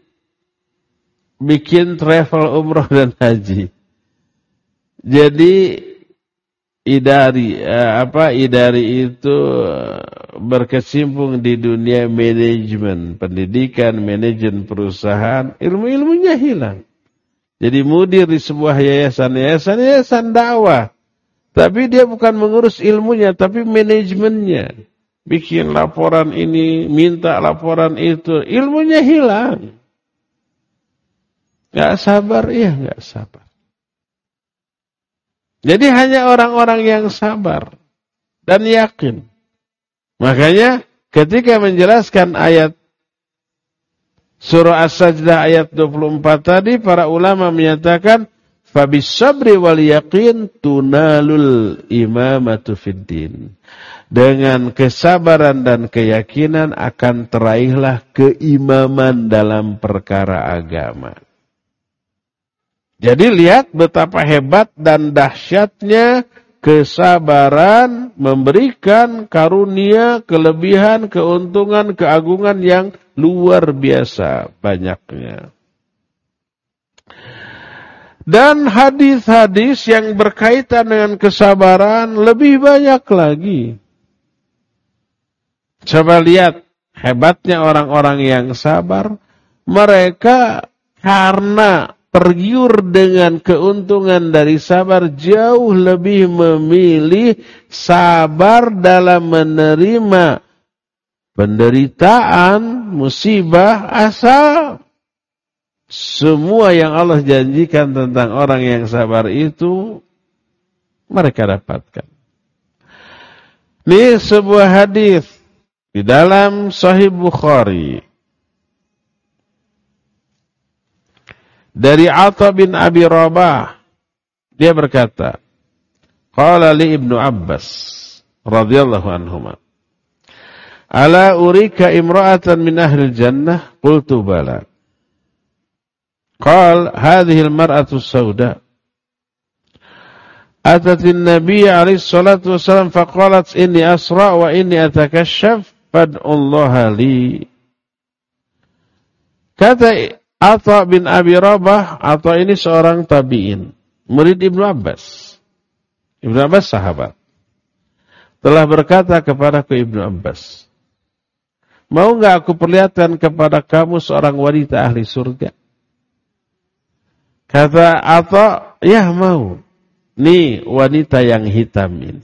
bikin travel umroh dan haji, jadi idari eh, apa idari itu berkecimpung di dunia manajemen, pendidikan, manajemen perusahaan, ilmu-ilmunya hilang. Jadi mudir di sebuah yayasan, yayasan, yayasan dakwah. Tapi dia bukan mengurus ilmunya, tapi manajemennya. Bikin laporan ini, minta laporan itu. Ilmunya hilang. Gak sabar, iya gak sabar. Jadi hanya orang-orang yang sabar dan yakin. Makanya ketika menjelaskan ayat surah As-Sajdah ayat dua puluh empat tadi, para ulama menyatakan, Fabis sabri wal yaqin tunalul imamatu fiddin. Dengan kesabaran dan keyakinan akan teraihlah keimaman dalam perkara agama. Jadi lihat betapa hebat dan dahsyatnya kesabaran memberikan karunia, kelebihan, keuntungan, keagungan yang luar biasa banyaknya. Dan hadis-hadis yang berkaitan dengan kesabaran lebih banyak lagi. Coba lihat hebatnya orang-orang yang sabar. mereka karena tergiur dengan keuntungan dari sabar jauh lebih memilih sabar dalam menerima penderitaan, musibah, asal semua yang Allah janjikan tentang orang yang sabar itu mereka dapatkan. Ini sebuah hadis di dalam Sahih Bukhari dari Atha bin Abi Rabah. Dia berkata, qala li Ibnu Abbas radhiyallahu anhuma, ala urika imra'atan min ahli jannah? Qultu bala. Qal hadhihi al-mar'atu as-sauda atat an-nabiy alaihi salatu wasallam faqalat inni asra wa inni atakashaf fad'ullaha li. Kata Atha bin Abi Rabah, Atha ini seorang tabi'in, murid Ibnu Abbas. Ibnu Abbas sahabat. Telah berkata kepadaku Ibnu Abbas, mau enggak aku perlihatkan kepada kamu seorang wanita ahli surga? Kata Atha, ya mau. Nih wanita yang hitam ini.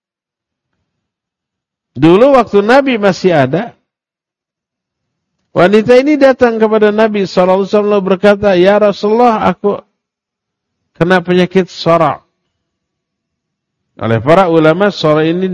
Dulu waktu Nabi masih ada, wanita ini datang kepada Nabi shallallahu alaihi wasallam berkata, ya Rasulullah, aku kena penyakit sora'. Oleh para ulama, sora' ini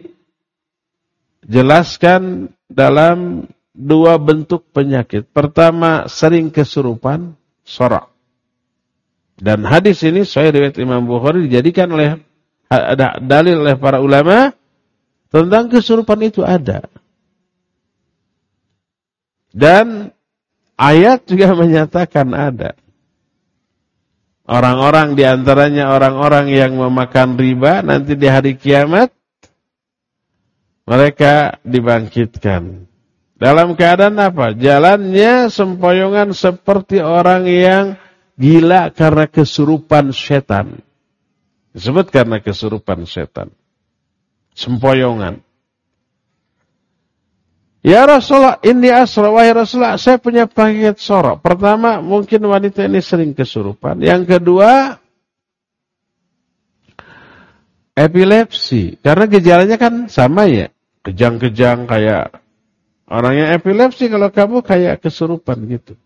dijelaskan dalam dua bentuk penyakit. Pertama, sering kesurupan, sora'. Dan hadis ini sahih riwayat Imam Bukhari dijadikan oleh ada dalil oleh para ulama tentang kesurupan itu ada. Dan ayat juga menyatakan ada. Orang-orang diantaranya orang-orang yang memakan riba nanti di hari kiamat mereka dibangkitkan. Dalam keadaan apa? Jalannya sempoyongan seperti orang yang gila karena kesurupan setan. Disebut karena kesurupan setan. Sempoyongan. Ya Rasulullah, ini asra, wahai Rasulullah, saya punya penyakit sorok. Pertama, mungkin wanita ini sering kesurupan. Yang kedua, epilepsi. Karena gejalanya kan sama ya. Kejang-kejang kayak orang yang epilepsi, kalau kamu kayak kesurupan gitu.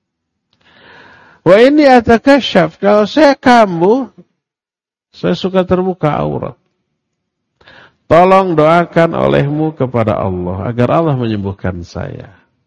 Wa ini atakasyaf, kalau saya kambuh, saya suka terbuka aurat. Tolong doakan olehmu kepada Allah agar Allah menyembuhkan saya.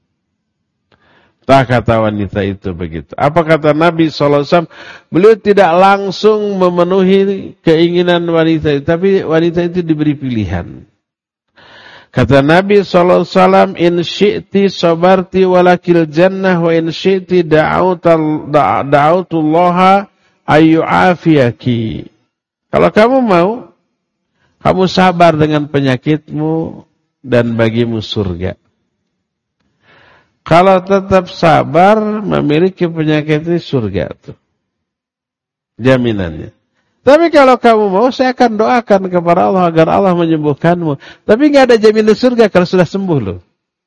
Tak kata wanita itu begitu. Apa kata Nabi shallallahu alaihi wasallam? Beliau tidak langsung memenuhi keinginan wanita itu, tapi wanita itu diberi pilihan. Kata Nabi shallallahu alaihi wasallam, in syi'ti sabarti walakil jannah wa in syi'ti da'autullaha ayyu'afiyaki. Kalau kamu mau, kamu sabar dengan penyakitmu dan bagimu surga. Kalau tetap sabar, memiliki penyakit ini surga tuh. Jaminannya. Tapi kalau kamu mau, saya akan doakan kepada Allah agar Allah menyembuhkanmu. Tapi nggak ada jaminan surga kalau sudah sembuh loh.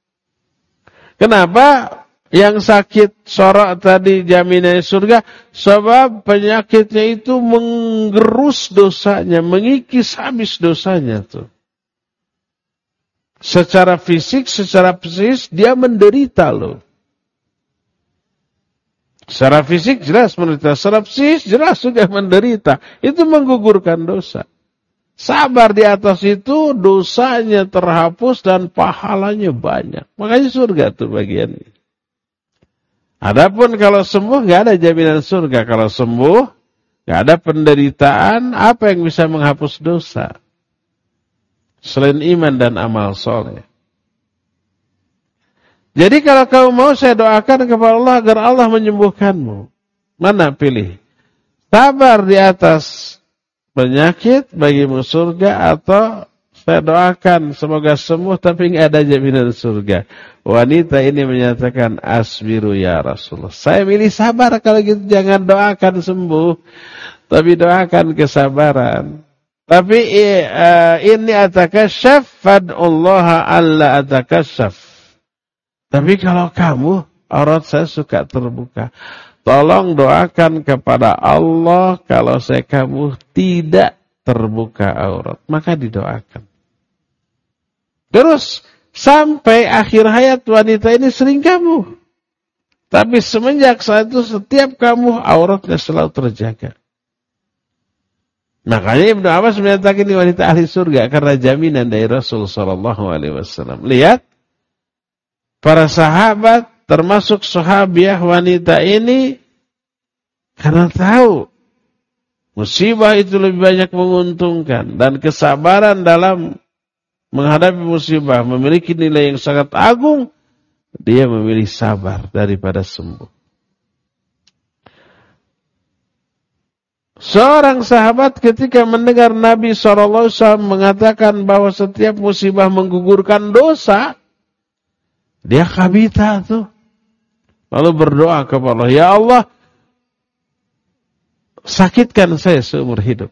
Kenapa? Yang sakit sorok tadi jaminannya surga, sebab penyakitnya itu menggerus dosanya, mengikis habis dosanya tuh. Secara fisik, secara psikis dia menderita loh. Secara fisik jelas menderita, secara psikis jelas juga menderita. Itu menggugurkan dosa. Sabar di atas itu, dosanya terhapus dan pahalanya banyak. Makanya surga tuh bagiannya. Adapun kalau sembuh nggak ada jaminan surga. Kalau sembuh nggak ada penderitaan, apa yang bisa menghapus dosa selain iman dan amal soleh? Jadi kalau kamu mau, saya doakan kepada Allah agar Allah menyembuhkanmu. Mana pilih? Sabar di atas penyakit bagimu surga, atau saya doakan semoga sembuh tapi nggak ada jaminan surga. Wanita ini menyatakan, asbiru ya Rasulullah. Saya milih sabar kalau gitu, jangan doakan sembuh, tapi doakan kesabaran. Tapi uh, ini atakasyaf fad'ullaha alla atakasyaf. Tapi kalau kamu aurat saya suka terbuka. Tolong doakan kepada Allah kalau saya kamu tidak terbuka aurat. Maka didoakan. Terus sampai akhir hayat wanita ini sering kambuh. Tapi semenjak saat itu setiap kambuh auratnya selalu terjaga. Makanya Ibnu Abbas menyatakan ini wanita ahli surga karena jaminan dari Rasul sallallahu alaihi wasallam. Lihat para sahabat termasuk sahabiah wanita ini karena tahu musibah itu lebih banyak menguntungkan dan kesabaran dalam menghadapi musibah memiliki nilai yang sangat agung, dia memilih sabar daripada sembuh. Seorang sahabat ketika mendengar Nabi shallallahu alaihi wasallam mengatakan bahwa setiap musibah menggugurkan dosa, dia kabita tuh. Lalu berdoa kepada Allah, ya Allah, sakitkan saya seumur hidup.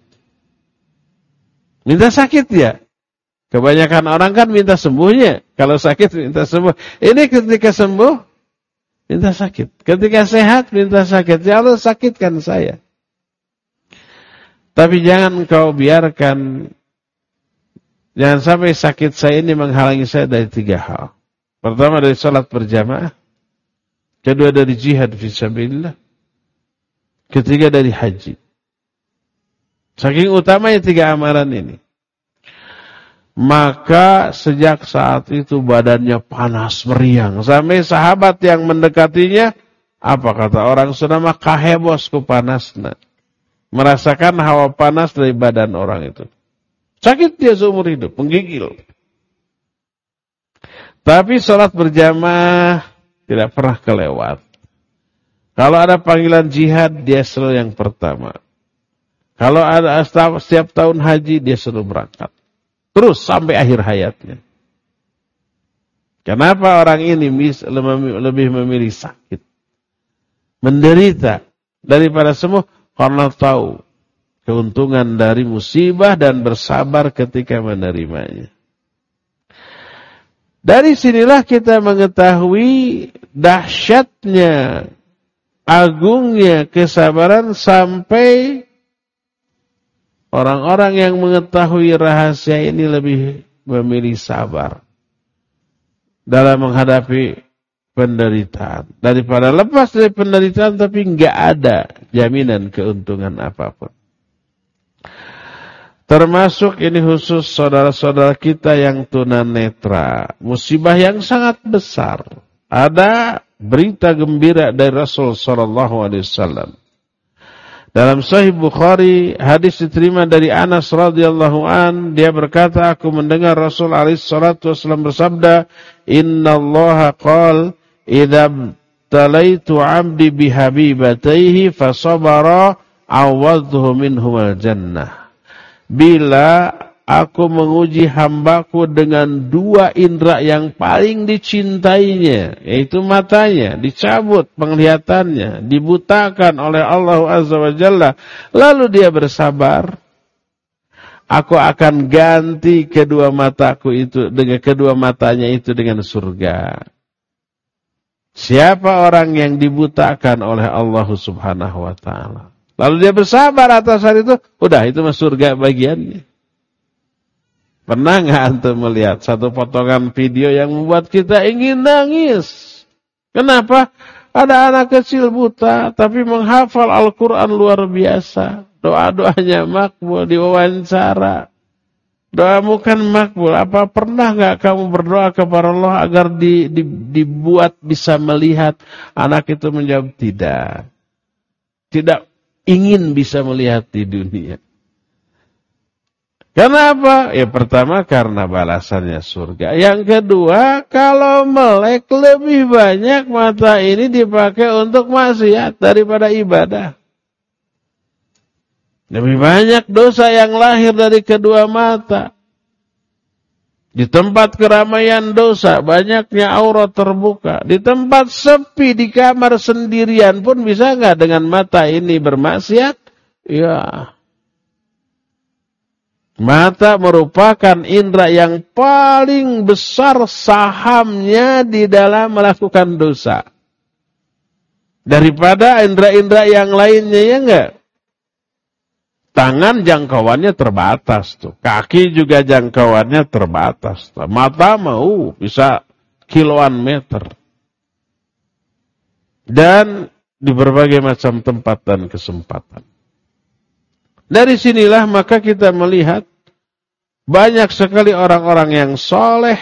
Minta sakit ya. Kebanyakan orang kan minta sembuhnya. Kalau sakit minta sembuh. Ini ketika sembuh, minta sakit. Ketika sehat, minta sakit. Ya Allah, sakitkan saya. Tapi jangan kau biarkan, jangan sampai sakit saya ini menghalangi saya dari tiga hal. Pertama dari salat berjamaah. Kedua dari jihad fisabilillah. Ketiga dari haji. Saking utamanya tiga amalan ini. Maka sejak saat itu badannya panas meriang. Sampai sahabat yang mendekatinya, apa kata orang Sunda, kahebosku panasna. Merasakan hawa panas dari badan orang itu. Sakit dia seumur hidup, menggigil. Tapi sholat berjamaah tidak pernah kelewat. Kalau ada panggilan jihad, dia selalu yang pertama. Kalau ada setiap tahun haji, dia selalu berangkat. Terus sampai akhir hayatnya. Kenapa orang ini lebih memilih sakit, menderita daripada sembuh? Karena tahu keuntungan dari musibah dan bersabar ketika menerimanya. Dari sinilah kita mengetahui dahsyatnya, agungnya kesabaran sampai orang-orang yang mengetahui rahasia ini lebih memilih sabar dalam menghadapi penderitaan. Daripada lepas dari penderitaan tapi enggak ada jaminan keuntungan apapun. Termasuk ini khusus saudara-saudara kita yang tunanetra. Musibah yang sangat besar. Ada berita gembira dari Rasul sallallahu alaihi wasallam. Dalam Sahih Bukhari, hadis diterima dari Anas radhiyallahu an, dia berkata, aku mendengar Rasul alaihi salatu wasallam bersabda, "Innallaha qala idza talaitu 'abdi bihabibatayhi fasabara awadhu minhumal jannah." Bila aku menguji hambaku dengan dua indera yang paling dicintainya, yaitu matanya, dicabut penglihatannya, dibutakan oleh Allah Azza wa Jalla, lalu dia bersabar, aku akan ganti kedua mataku itu dengan kedua matanya itu dengan surga. Siapa orang yang dibutakan oleh Allah Subhanahu wa taala, lalu dia bersabar atas hal itu, udah itu mah surga bagiannya. Pernah nggak antum melihat satu potongan video yang membuat kita ingin nangis? Kenapa? Ada anak kecil buta tapi menghafal Al-Quran luar biasa. Doa-doanya makbul, diwawancara. Doamu kan makbul. Apa pernah nggak kamu berdoa kepada Allah agar di, di, dibuat bisa melihat? Anak itu menjawab tidak. Tidak ingin bisa melihat di dunia. Kenapa? Ya pertama karena balasannya surga. Yang kedua, kalau melek lebih banyak mata ini dipakai untuk maksiat daripada ibadah. Lebih banyak dosa yang lahir dari kedua mata. Di tempat keramaian dosa, banyaknya aurat terbuka. Di tempat sepi, di kamar sendirian pun bisa nggak dengan mata ini bermaksiat? Ya. Mata merupakan indera yang paling besar sahamnya di dalam melakukan dosa. daripada indera-indera yang lainnya, ya enggak? Tangan jangkauannya terbatas tuh. Kaki juga jangkauannya terbatas. Mata mau bisa kiloan meter. Dan di berbagai macam tempat dan kesempatan. Dari sinilah maka kita melihat banyak sekali orang-orang yang soleh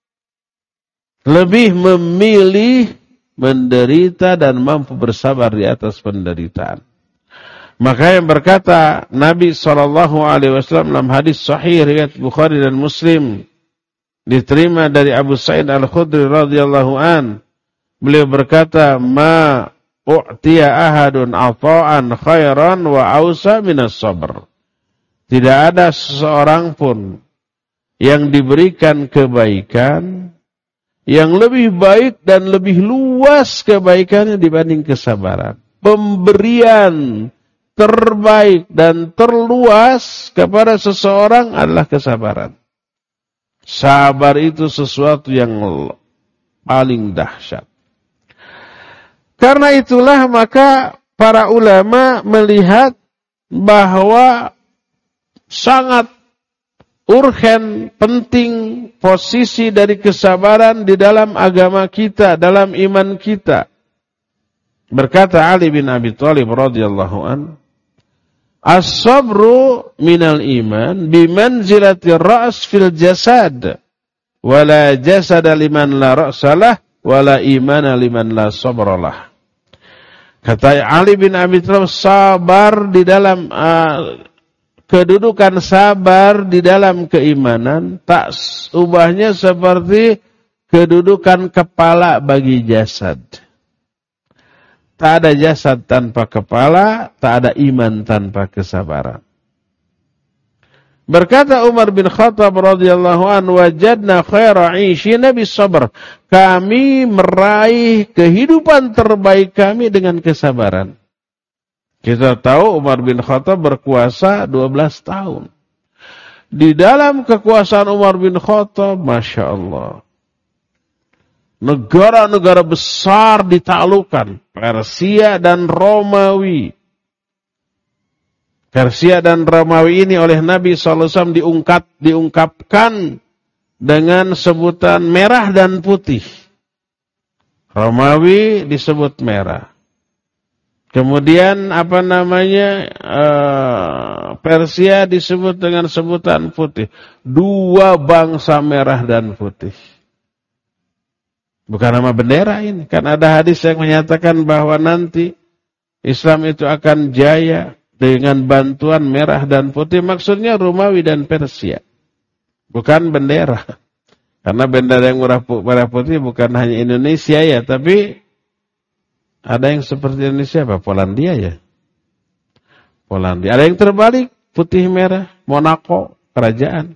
lebih memilih menderita dan mampu bersabar di atas penderitaan. Maka yang berkata Nabi shallallahu alaihi wasallam dalam hadis sahih riwayat Bukhari dan Muslim, diterima dari Abu Sa'id Al-Khudri radhiyallahu an, beliau berkata, "Ma u'tiya ahadun ata'an khairan wa ausa minas sabr." Tidak ada seseorang pun yang diberikan kebaikan yang lebih baik dan lebih luas kebaikannya dibanding kesabaran. Pemberian terbaik dan terluas kepada seseorang adalah kesabaran. Sabar itu sesuatu yang paling dahsyat. Karena itulah maka para ulama melihat bahwa sangat urgen, penting posisi dari kesabaran di dalam agama kita, dalam iman kita. Berkata Ali bin Abi Thalib radhiyallahu an, "As-sabru minal iman bimanzilati ra's fil jasad, wala jasada liman la ra'salah, wala imana liman la sabralah." Kata Ali bin Abi Thalib, sabar di dalam uh, kedudukan sabar di dalam keimanan tak ubahnya seperti kedudukan kepala bagi jasad. Tak ada jasad tanpa kepala, tak ada iman tanpa kesabaran. Berkata Umar bin Khattab radhiyallahu anhu, "Wajadna khaira 'ishina bis-sabr." Kami meraih kehidupan terbaik kami dengan kesabaran. Kita tahu Umar bin Khattab berkuasa dua belas tahun. Di dalam kekuasaan Umar bin Khattab, Masya Allah, negara-negara besar ditaklukkan. Persia dan Romawi. Persia dan Romawi ini oleh Nabi shallallahu alaihi wasallam diungkap, diungkapkan dengan sebutan merah dan putih. Romawi disebut merah. Kemudian apa namanya, uh, Persia disebut dengan sebutan putih. Dua bangsa merah dan putih. Bukan nama bendera ini. Kan ada hadis yang menyatakan bahwa nanti Islam itu akan jaya dengan bantuan merah dan putih. Maksudnya Romawi dan Persia. Bukan bendera. Karena bendera yang merah putih bukan hanya Indonesia ya, tapi ada yang seperti Indonesia apa? Polandia ya? Polandia. Ada yang terbalik, putih merah, Monaco, kerajaan.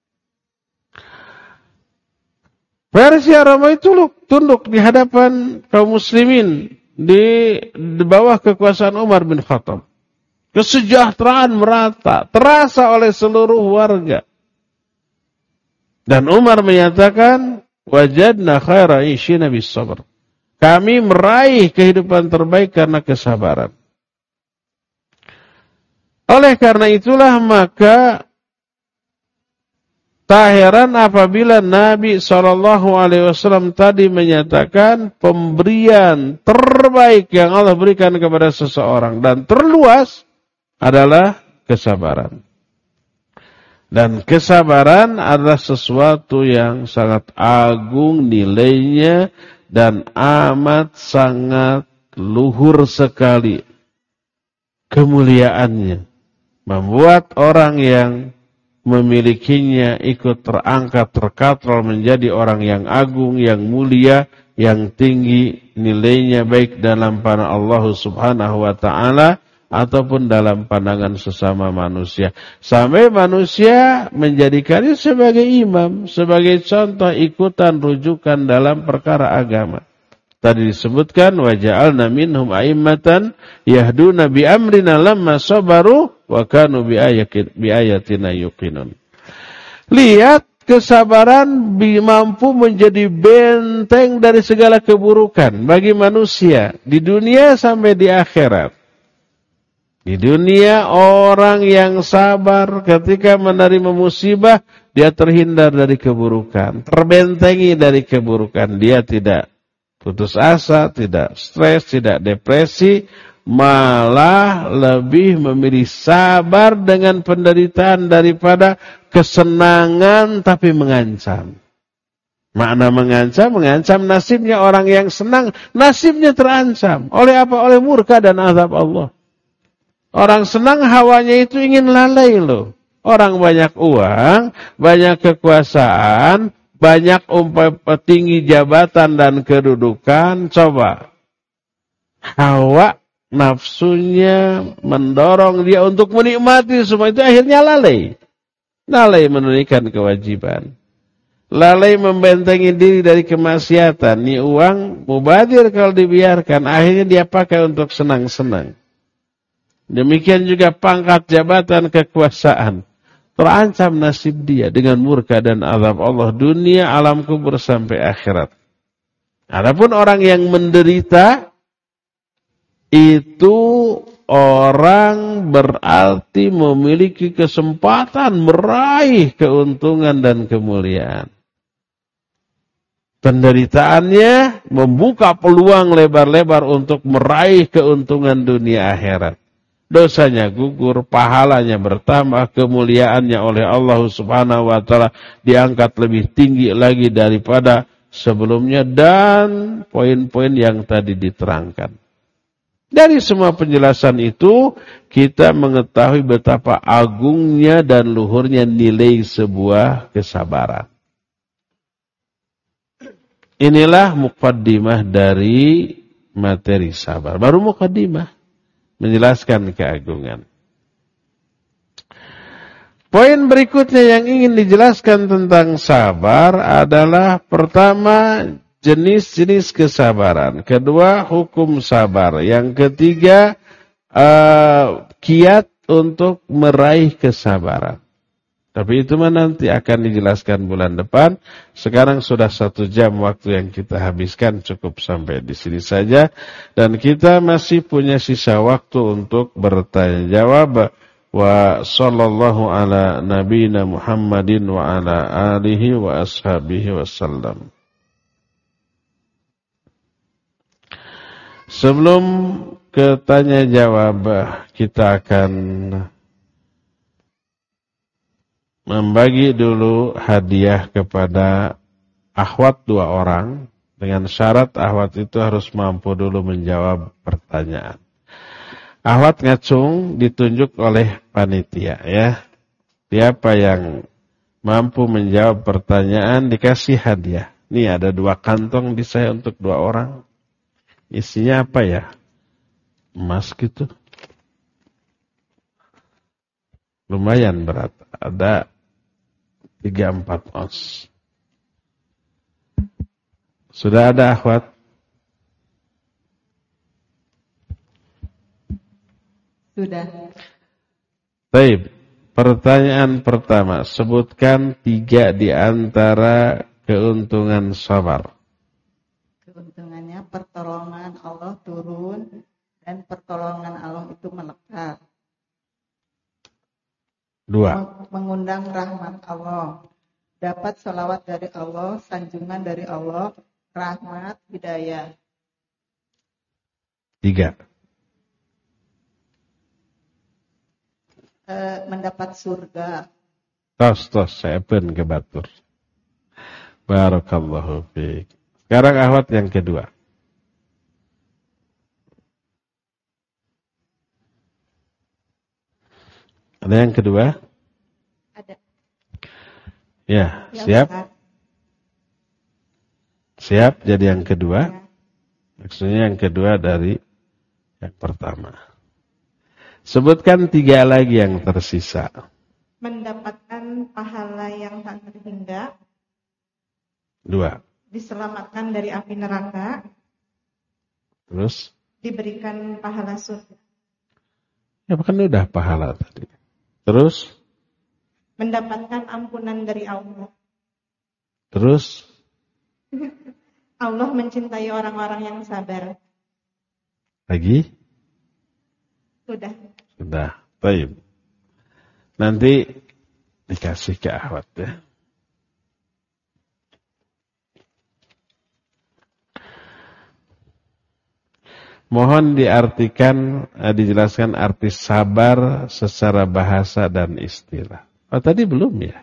Persia Romawi tunduk, tunduk di hadapan kaum muslimin di, di bawah kekuasaan Umar bin Khattab. Kesejahteraan merata, terasa oleh seluruh warga. Dan Umar menyatakan, "Wajadna khaira 'ishina bis-sabr." Kami meraih kehidupan terbaik karena kesabaran. Oleh karena itulah maka tak heran apabila Nabi shallallahu alaihi wasallam tadi menyatakan pemberian terbaik yang Allah berikan kepada seseorang dan terluas adalah kesabaran. Dan kesabaran adalah sesuatu yang sangat agung nilainya dan amat sangat luhur sekali kemuliaannya. Membuat orang yang memilikinya ikut terangkat, terkatrol menjadi orang yang agung, yang mulia, yang tinggi nilainya baik dalam pandangan Allah Subhanahu wa taala ataupun dalam pandangan sesama manusia. Sampai manusia menjadikannya sebagai imam, sebagai contoh ikutan rujukan dalam perkara agama. Tadi disebutkan wa ja'alna minhum a'immatan yahduna bi amrina lamma sabaru wa kanu bi ayatina yuqinun. Lihat kesabaran mampu menjadi benteng dari segala keburukan bagi manusia di dunia sampai di akhirat. Di dunia orang yang sabar ketika menerima musibah, dia terhindar dari keburukan, terbentengi dari keburukan. Dia tidak putus asa, tidak stres, tidak depresi, malah lebih memilih sabar dengan penderitaan daripada kesenangan tapi mengancam. Makna mengancam, mengancam nasibnya orang yang senang, nasibnya terancam. Oleh apa? Oleh murka dan azab Allah. Orang senang hawanya itu ingin lalai loh. Orang banyak uang, banyak kekuasaan, banyak umpah tinggi jabatan dan kedudukan. Coba. Hawa nafsunya mendorong dia untuk menikmati semua itu, akhirnya lalai. Lalai menunaikan kewajiban. Lalai membentengi diri dari kemaksiatan. Ini uang mubadir kalau dibiarkan. Akhirnya dia pakai untuk senang-senang. Demikian juga pangkat jabatan kekuasaan. Terancam nasib dia dengan murka dan azab Allah dunia, alam kubur sampai akhirat. Adapun orang yang menderita, itu orang berarti memiliki kesempatan meraih keuntungan dan kemuliaan. Penderitaannya membuka peluang lebar-lebar untuk meraih keuntungan dunia akhirat. Dosanya gugur, pahalanya bertambah, kemuliaannya oleh Allah Subhanahu wa taala diangkat lebih tinggi lagi daripada sebelumnya, dan poin-poin yang tadi diterangkan. Dari semua penjelasan itu kita mengetahui betapa agungnya dan luhurnya nilai sebuah kesabaran. Inilah muqaddimah dari materi sabar. Baru muqaddimah menjelaskan keagungan. Poin berikutnya yang ingin dijelaskan tentang sabar adalah pertama, jenis-jenis kesabaran. Kedua, hukum sabar. Yang ketiga, uh, kiat untuk meraih kesabaran. Tapi itu mah nanti akan dijelaskan bulan depan. Sekarang sudah satu jam waktu yang kita habiskan, cukup sampai di sini saja. Dan kita masih punya sisa waktu untuk bertanya jawab. Wa sallallahu ala nabiyina Muhammadin wa ala alihi wa ashabihi wasallam. Sebelum ke tanya jawab, kita akan membagi dulu hadiah kepada akhwat dua orang, dengan syarat akhwat itu harus mampu dulu menjawab pertanyaan. Akhwat ngacung ditunjuk oleh panitia ya. Siapa yang mampu menjawab pertanyaan dikasih hadiah. Nih ada dua kantong di saya untuk dua orang. Isinya apa ya? Emas gitu. Lumayan berat. Ada tiga empat ons. Sudah ada akhwat? Sudah. Baik. Pertanyaan pertama. Sebutkan tiga di antara keuntungan sabar. Keuntungannya pertolongan Allah turun dan pertolongan Allah itu melekat. Dua. Mengundang rahmat Allah. Dapat salawat dari Allah, sanjungan dari Allah, rahmat, hidayah. Tiga. E, mendapat surga. Tos, tos, saya pun ke batur. Barakallahu fiik. Sekarang akhwat yang kedua. Ada yang kedua? Ada. Ya, ya siap? Ustaz. Siap jadi yang kedua? Ya. Maksudnya yang kedua dari yang pertama. Sebutkan tiga lagi yang tersisa. Mendapatkan pahala yang tak terhingga. Dua. Diselamatkan dari api neraka. Terus? Diberikan pahala surga. Ya kan udah pahala tadi. Terus? Mendapatkan ampunan dari Allah. Terus? Allah mencintai orang-orang yang sabar. Lagi? Sudah. Sudah. Baik. Nanti dikasih ke Ahwat ya. Mohon diartikan, dijelaskan arti sabar secara bahasa dan istilah. Oh tadi belum ya?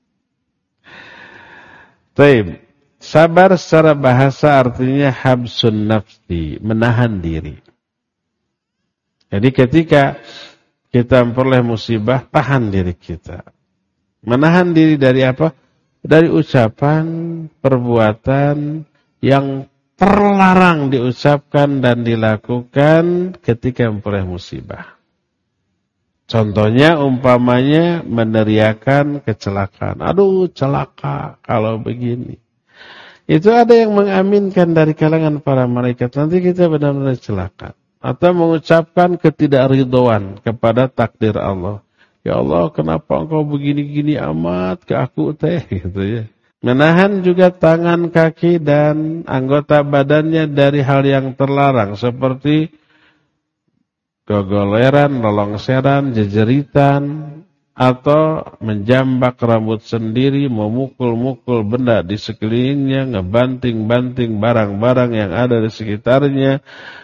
Baik. Sabar secara bahasa artinya habsun nafsi, menahan diri. Jadi ketika kita memperoleh musibah, tahan diri kita. Menahan diri dari apa? Dari ucapan, perbuatan yang terlarang diucapkan dan dilakukan ketika memperoleh musibah. Contohnya umpamanya meneriakan kecelakaan. Aduh celaka kalau begini. Itu ada yang mengaminkan dari kalangan para malaikat. Nanti kita benar-benar celaka. Atau mengucapkan ketidakridhoan kepada takdir Allah. Ya Allah, kenapa engkau begini-gini amat ke aku teh gitu ya. Menahan juga tangan, kaki dan anggota badannya dari hal yang terlarang seperti kegoleran, lolongseran, jejeritan atau menjambak rambut sendiri, memukul-mukul benda di sekelilingnya, ngebanting-banting barang-barang yang ada di sekitarnya,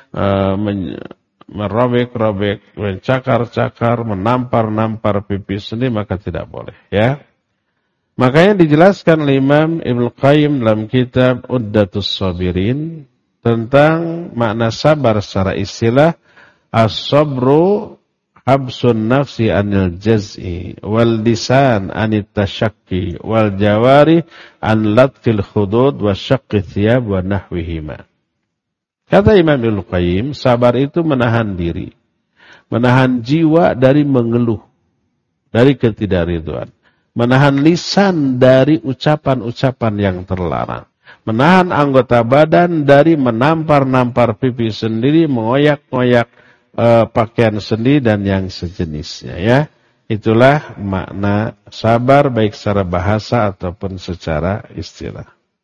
merobek-robek, mencakar-cakar, menampar-nampar pipi sendiri, maka tidak boleh ya. Makanya dijelaskan oleh Imam Ibnu Qayyim dalam kitab Uddatus Sabirin tentang makna sabar secara istilah, as-sabru habsun nafsi anil jaz'i wal lisan anit tasyakki wal jawari an latfil khudud wa syaqqi thiyab wa nahwihima. Kata Imam Ibnu Qayyim, sabar itu menahan diri, menahan jiwa dari mengeluh, dari ketidakridhoan. Menahan lisan dari ucapan-ucapan yang terlarang. Menahan anggota badan dari menampar-nampar pipi sendiri, mengoyak-ngoyak e, pakaian sendiri dan yang sejenisnya ya. Itulah makna sabar baik secara bahasa ataupun secara istilah.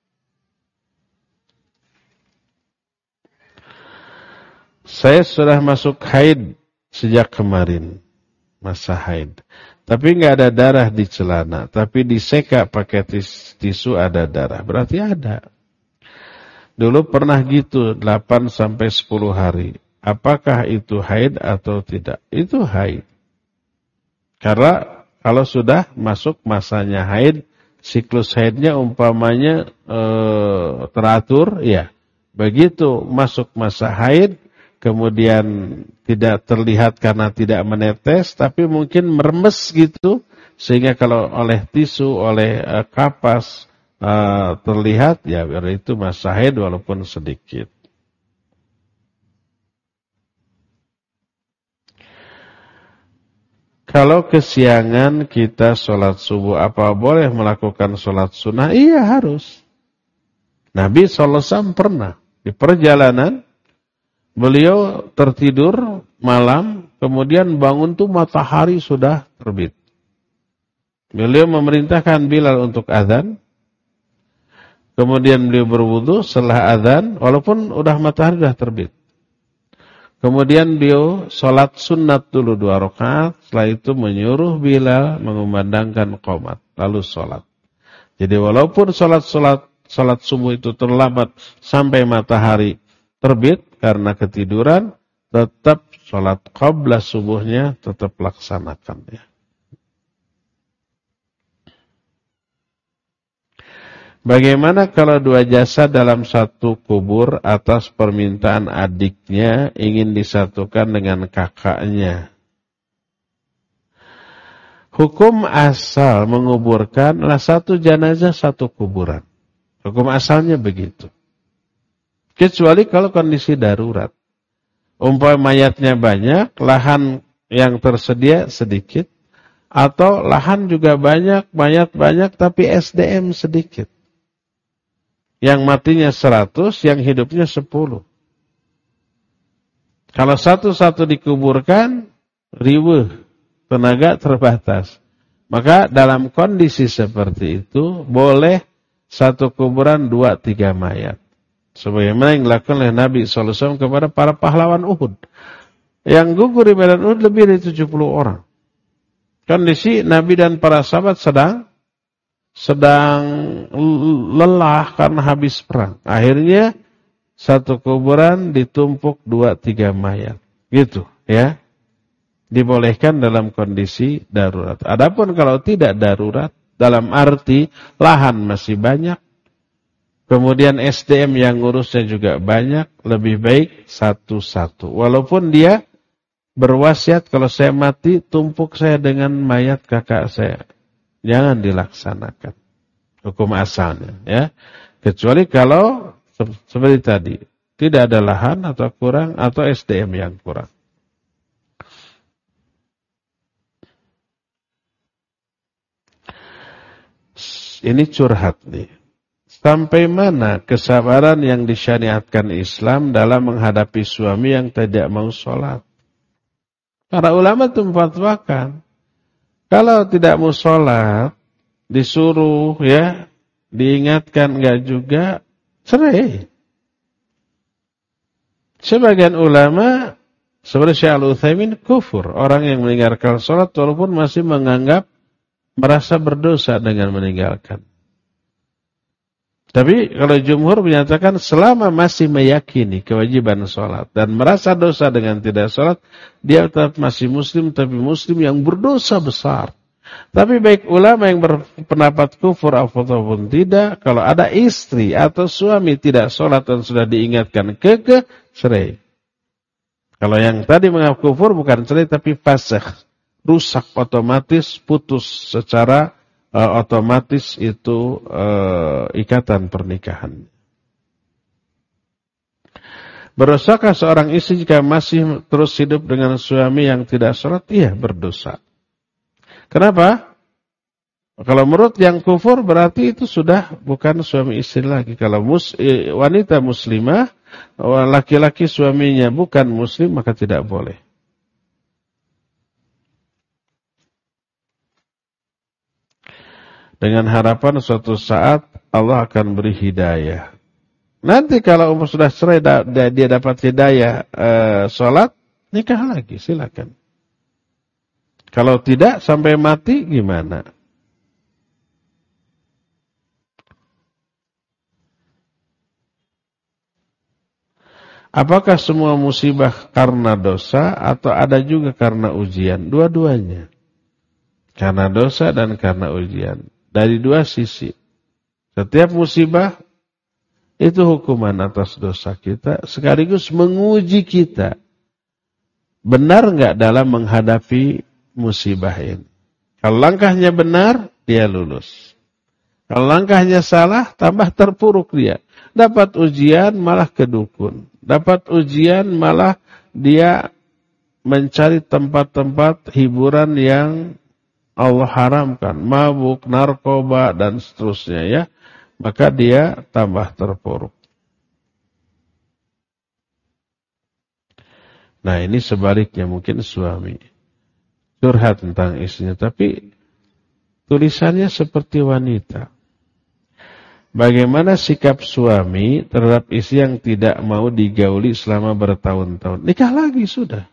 Saya sudah masuk haid sejak kemarin, masa haid. Tapi nggak ada darah di celana, tapi diseka pakai tis, tisu ada darah. Berarti ada. Dulu pernah gitu delapan sampai sepuluh hari. Apakah itu haid atau tidak? Itu haid. Karena kalau sudah masuk masanya haid, siklus haidnya umpamanya e, teratur, ya. Begitu masuk masa haid, kemudian tidak terlihat karena tidak menetes, tapi mungkin meremes gitu, sehingga kalau oleh tisu, oleh uh, kapas uh, terlihat, ya itu masa haid walaupun sedikit. Kalau kesiangan kita sholat subuh, apa boleh melakukan sholat sunnah? Iya harus. Nabi shallallahu alaihi wasallam pernah di perjalanan, beliau tertidur malam, kemudian bangun tuh matahari sudah terbit. Beliau memerintahkan Bilal untuk azan. Kemudian beliau berwudu setelah azan, walaupun udah matahari sudah terbit. Kemudian beliau sholat sunat dulu dua rakaat, setelah itu menyuruh Bilal mengumandangkan qomat, lalu sholat. Jadi walaupun sholat-sholat sholat subuh itu terlambat sampai matahari terbit karena ketiduran, tetap sholat qabla subuhnya tetap laksanakan ya. Bagaimana kalau dua jasad dalam satu kubur atas permintaan adiknya ingin disatukan dengan kakaknya? Hukum asal menguburkan adalah satu jenazah satu kuburan. Hukum asalnya begitu. Kecuali kalau kondisi darurat. Umpama mayatnya banyak, lahan yang tersedia sedikit, atau lahan juga banyak, mayat banyak, tapi S D M sedikit. Yang matinya seratus, yang hidupnya sepuluh. Kalau satu-satu dikuburkan, riweuh, tenaga terbatas. Maka dalam kondisi seperti itu, boleh satu kuburan dua tiga mayat. Sebagaimana yang dilakukan oleh Nabi shallallahu alaihi wasallam kepada para pahlawan Uhud. Yang gugur di medan Uhud lebih dari tujuh puluh orang. Kondisi Nabi dan para sahabat sedang sedang lelah karena habis perang. Akhirnya satu kuburan ditumpuk dua tiga mayat. Gitu ya. Dibolehkan dalam kondisi darurat. Adapun kalau tidak darurat, dalam arti lahan masih banyak, kemudian S D M yang ngurusnya juga banyak, lebih baik satu-satu. Walaupun dia berwasiat, kalau saya mati, tumpuk saya dengan mayat kakak saya. Jangan dilaksanakan hukum asalnya, ya. Kecuali kalau seperti tadi, tidak ada lahan atau kurang, atau S D M yang kurang. Ini curhat nih. Sampai mana kesabaran yang disyariatkan Islam dalam menghadapi suami yang tidak mau sholat? Para ulama itu memfatwakan, kalau tidak mau sholat, disuruh ya, diingatkan enggak juga, cerai. Sebagian ulama seperti Syekh Al-Utsaimin kufur, orang yang meninggalkan sholat walaupun masih menganggap merasa berdosa dengan meninggalkan. Tapi kalau jumhur menyatakan selama masih meyakini kewajiban sholat dan merasa dosa dengan tidak sholat, dia tetap masih muslim, tapi muslim yang berdosa besar. Tapi baik ulama yang berpendapat kufur ataupun tidak, kalau ada istri atau suami tidak sholat dan sudah diingatkan kekeh, cerai. Kalau yang tadi mengaku kufur bukan cerai tapi fasakh. Rusak otomatis, putus secara uh, otomatis itu uh, ikatan pernikahan. Berdosakah seorang istri jika masih terus hidup dengan suami yang tidak sholat? Iya, berdosa. Kenapa? Kalau menurut yang kufur berarti itu sudah bukan suami istri lagi. Kalau mus, wanita muslimah, laki-laki suaminya bukan muslim, maka tidak boleh. Dengan harapan suatu saat Allah akan beri hidayah. Nanti kalau umur sudah cerai, dia dapat hidayah e, sholat, nikah lagi, silakan. Kalau tidak sampai mati gimana? Apakah semua musibah karena dosa atau ada juga karena ujian? Dua-duanya. Karena dosa dan karena ujian. Dari dua sisi. Setiap musibah itu hukuman atas dosa kita, sekaligus menguji kita. Benar enggak dalam menghadapi musibah ini? Kalau langkahnya benar, dia lulus. Kalau langkahnya salah, tambah terpuruk dia. Dapat ujian malah kedukun. Dapat ujian malah dia mencari tempat-tempat hiburan yang Allah haramkan, mabuk, narkoba, dan seterusnya ya. Maka dia tambah terpuruk. Nah ini sebaliknya mungkin suami curhat tentang istrinya, tapi tulisannya seperti wanita. Bagaimana sikap suami terhadap istri yang tidak mau digauli selama bertahun-tahun? Nikah lagi sudah.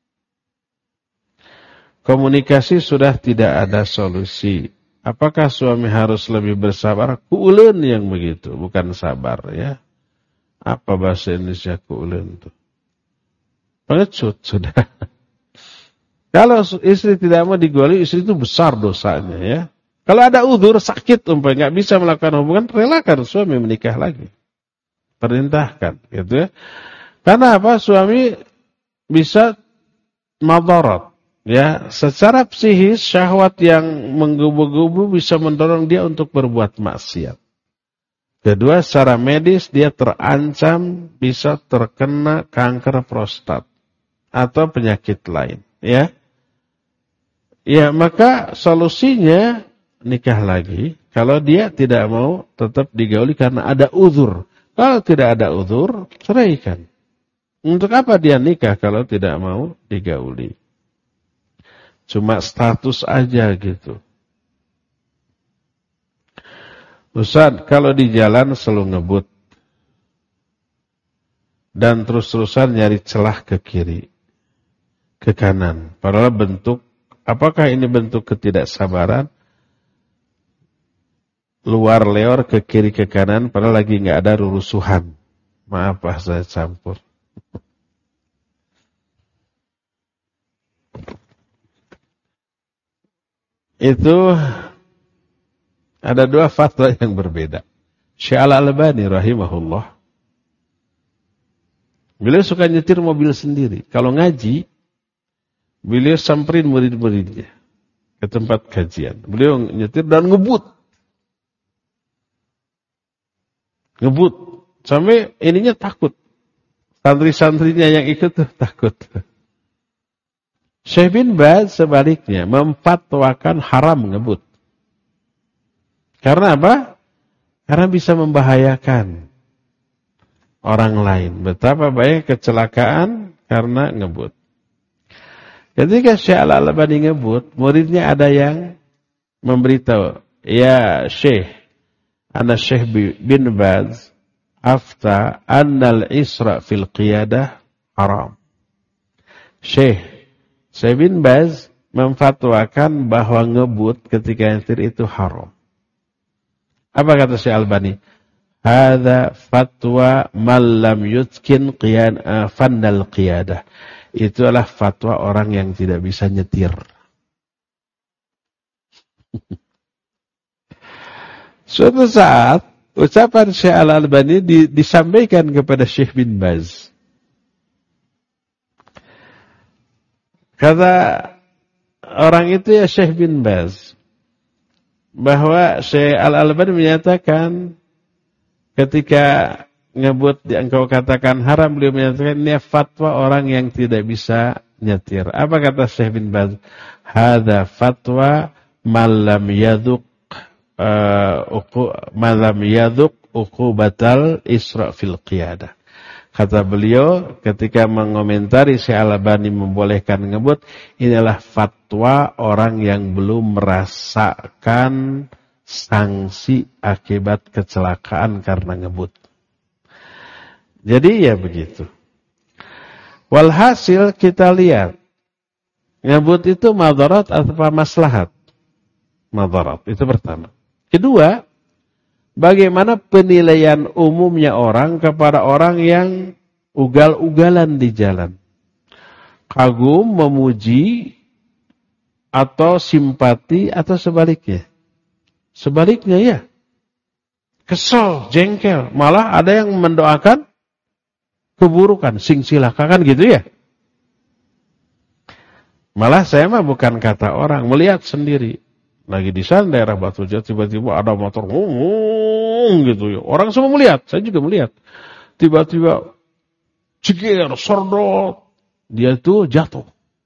Komunikasi sudah tidak ada solusi. Apakah suami harus lebih bersabar? Kuuleun yang begitu, bukan sabar ya. Apa bahasa Indonesia kuuleun itu? Pengecut sudah. Kalau istri tidak mau digauli, istri itu besar dosanya ya. Kalau ada uzur sakit umpamanya nggak bisa melakukan hubungan, relakan suami menikah lagi. Perintahkan gitu ya. Karena apa? Suami bisa madarat. Ya, secara psikis syahwat yang menggebu-gebu bisa mendorong dia untuk berbuat maksiat. Kedua, secara medis dia terancam bisa terkena kanker prostat atau penyakit lain, ya. Ya, maka solusinya nikah lagi kalau dia tidak mau tetap digauli karena ada uzur. Kalau tidak ada uzur, ceraikan. Untuk apa dia nikah kalau tidak mau digauli? Cuma status aja gitu. Ustaz, kalau di jalan selalu ngebut dan terus-terusan nyari celah ke kiri, ke kanan. Padahal bentuk, apakah ini bentuk ketidaksabaran? Luar leor ke kiri ke kanan, padahal lagi nggak ada rurusuhan. Maaf Pak, saya campur. Itu ada dua fatwa yang berbeda. Syekh Al-Albani rahimahullah, beliau suka nyetir mobil sendiri. Kalau ngaji, beliau samperin murid-muridnya ke tempat kajian. Beliau nyetir dan ngebut. Ngebut. Sampai ininya takut. Santri-santrinya yang ikut tuh takut. Syekh bin Baz sebaliknya memfatwakan haram ngebut. Karena apa? Karena bisa membahayakan orang lain. Betapa banyak kecelakaan karena ngebut. Ketika Syekh Al-Albani ngebut, muridnya ada yang memberitahu, ya Syekh, ana Syekh bin Baz afta annal isra fil qiyadah haram. Syekh, Syekh bin Baz memfatwakan bahwa ngebut ketika nyetir itu haram. Apa kata Syekh Albani? Hadza fatwa man lam yutkin qiyan fannal qiyadah. Itu adalah fatwa orang yang tidak bisa nyetir. Suatu saat ucapan Syekh Al-Albani di, disampaikan kepada Syekh bin Baz. Kata orang itu, ya Syekh bin Baz, bahwa Syekh Al-Albani menyatakan ketika ngebut engkau katakan haram, beliau menyatakan ini fatwa orang yang tidak bisa nyetir. Apa kata Syekh bin Baz? Hadza fatwa man lam yadhuq uh, uqu man lam yadhuq uqubatal isra fil qiyadah. Kata beliau ketika mengomentari Syekh Al-Albani membolehkan ngebut, inilah fatwa orang yang belum merasakan sanksi akibat kecelakaan karena ngebut. Jadi ya begitu. Walhasil kita lihat, ngebut itu madarat atau maslahat? Madarat, itu pertama. Kedua, bagaimana penilaian umumnya orang kepada orang yang ugal-ugalan di jalan? Kagum, memuji, atau simpati, atau sebaliknya? Sebaliknya ya. Kesel, jengkel. Malah ada yang mendoakan keburukan, sing silaka, kan gitu ya. Malah saya mah bukan kata orang, melihat sendiri. Lagi di sana daerah Batu Jati, tiba-tiba ada motor ngomong gitu ya. Orang semua melihat, saya juga melihat. Tiba-tiba cekir, sordot, dia tuh jatuh.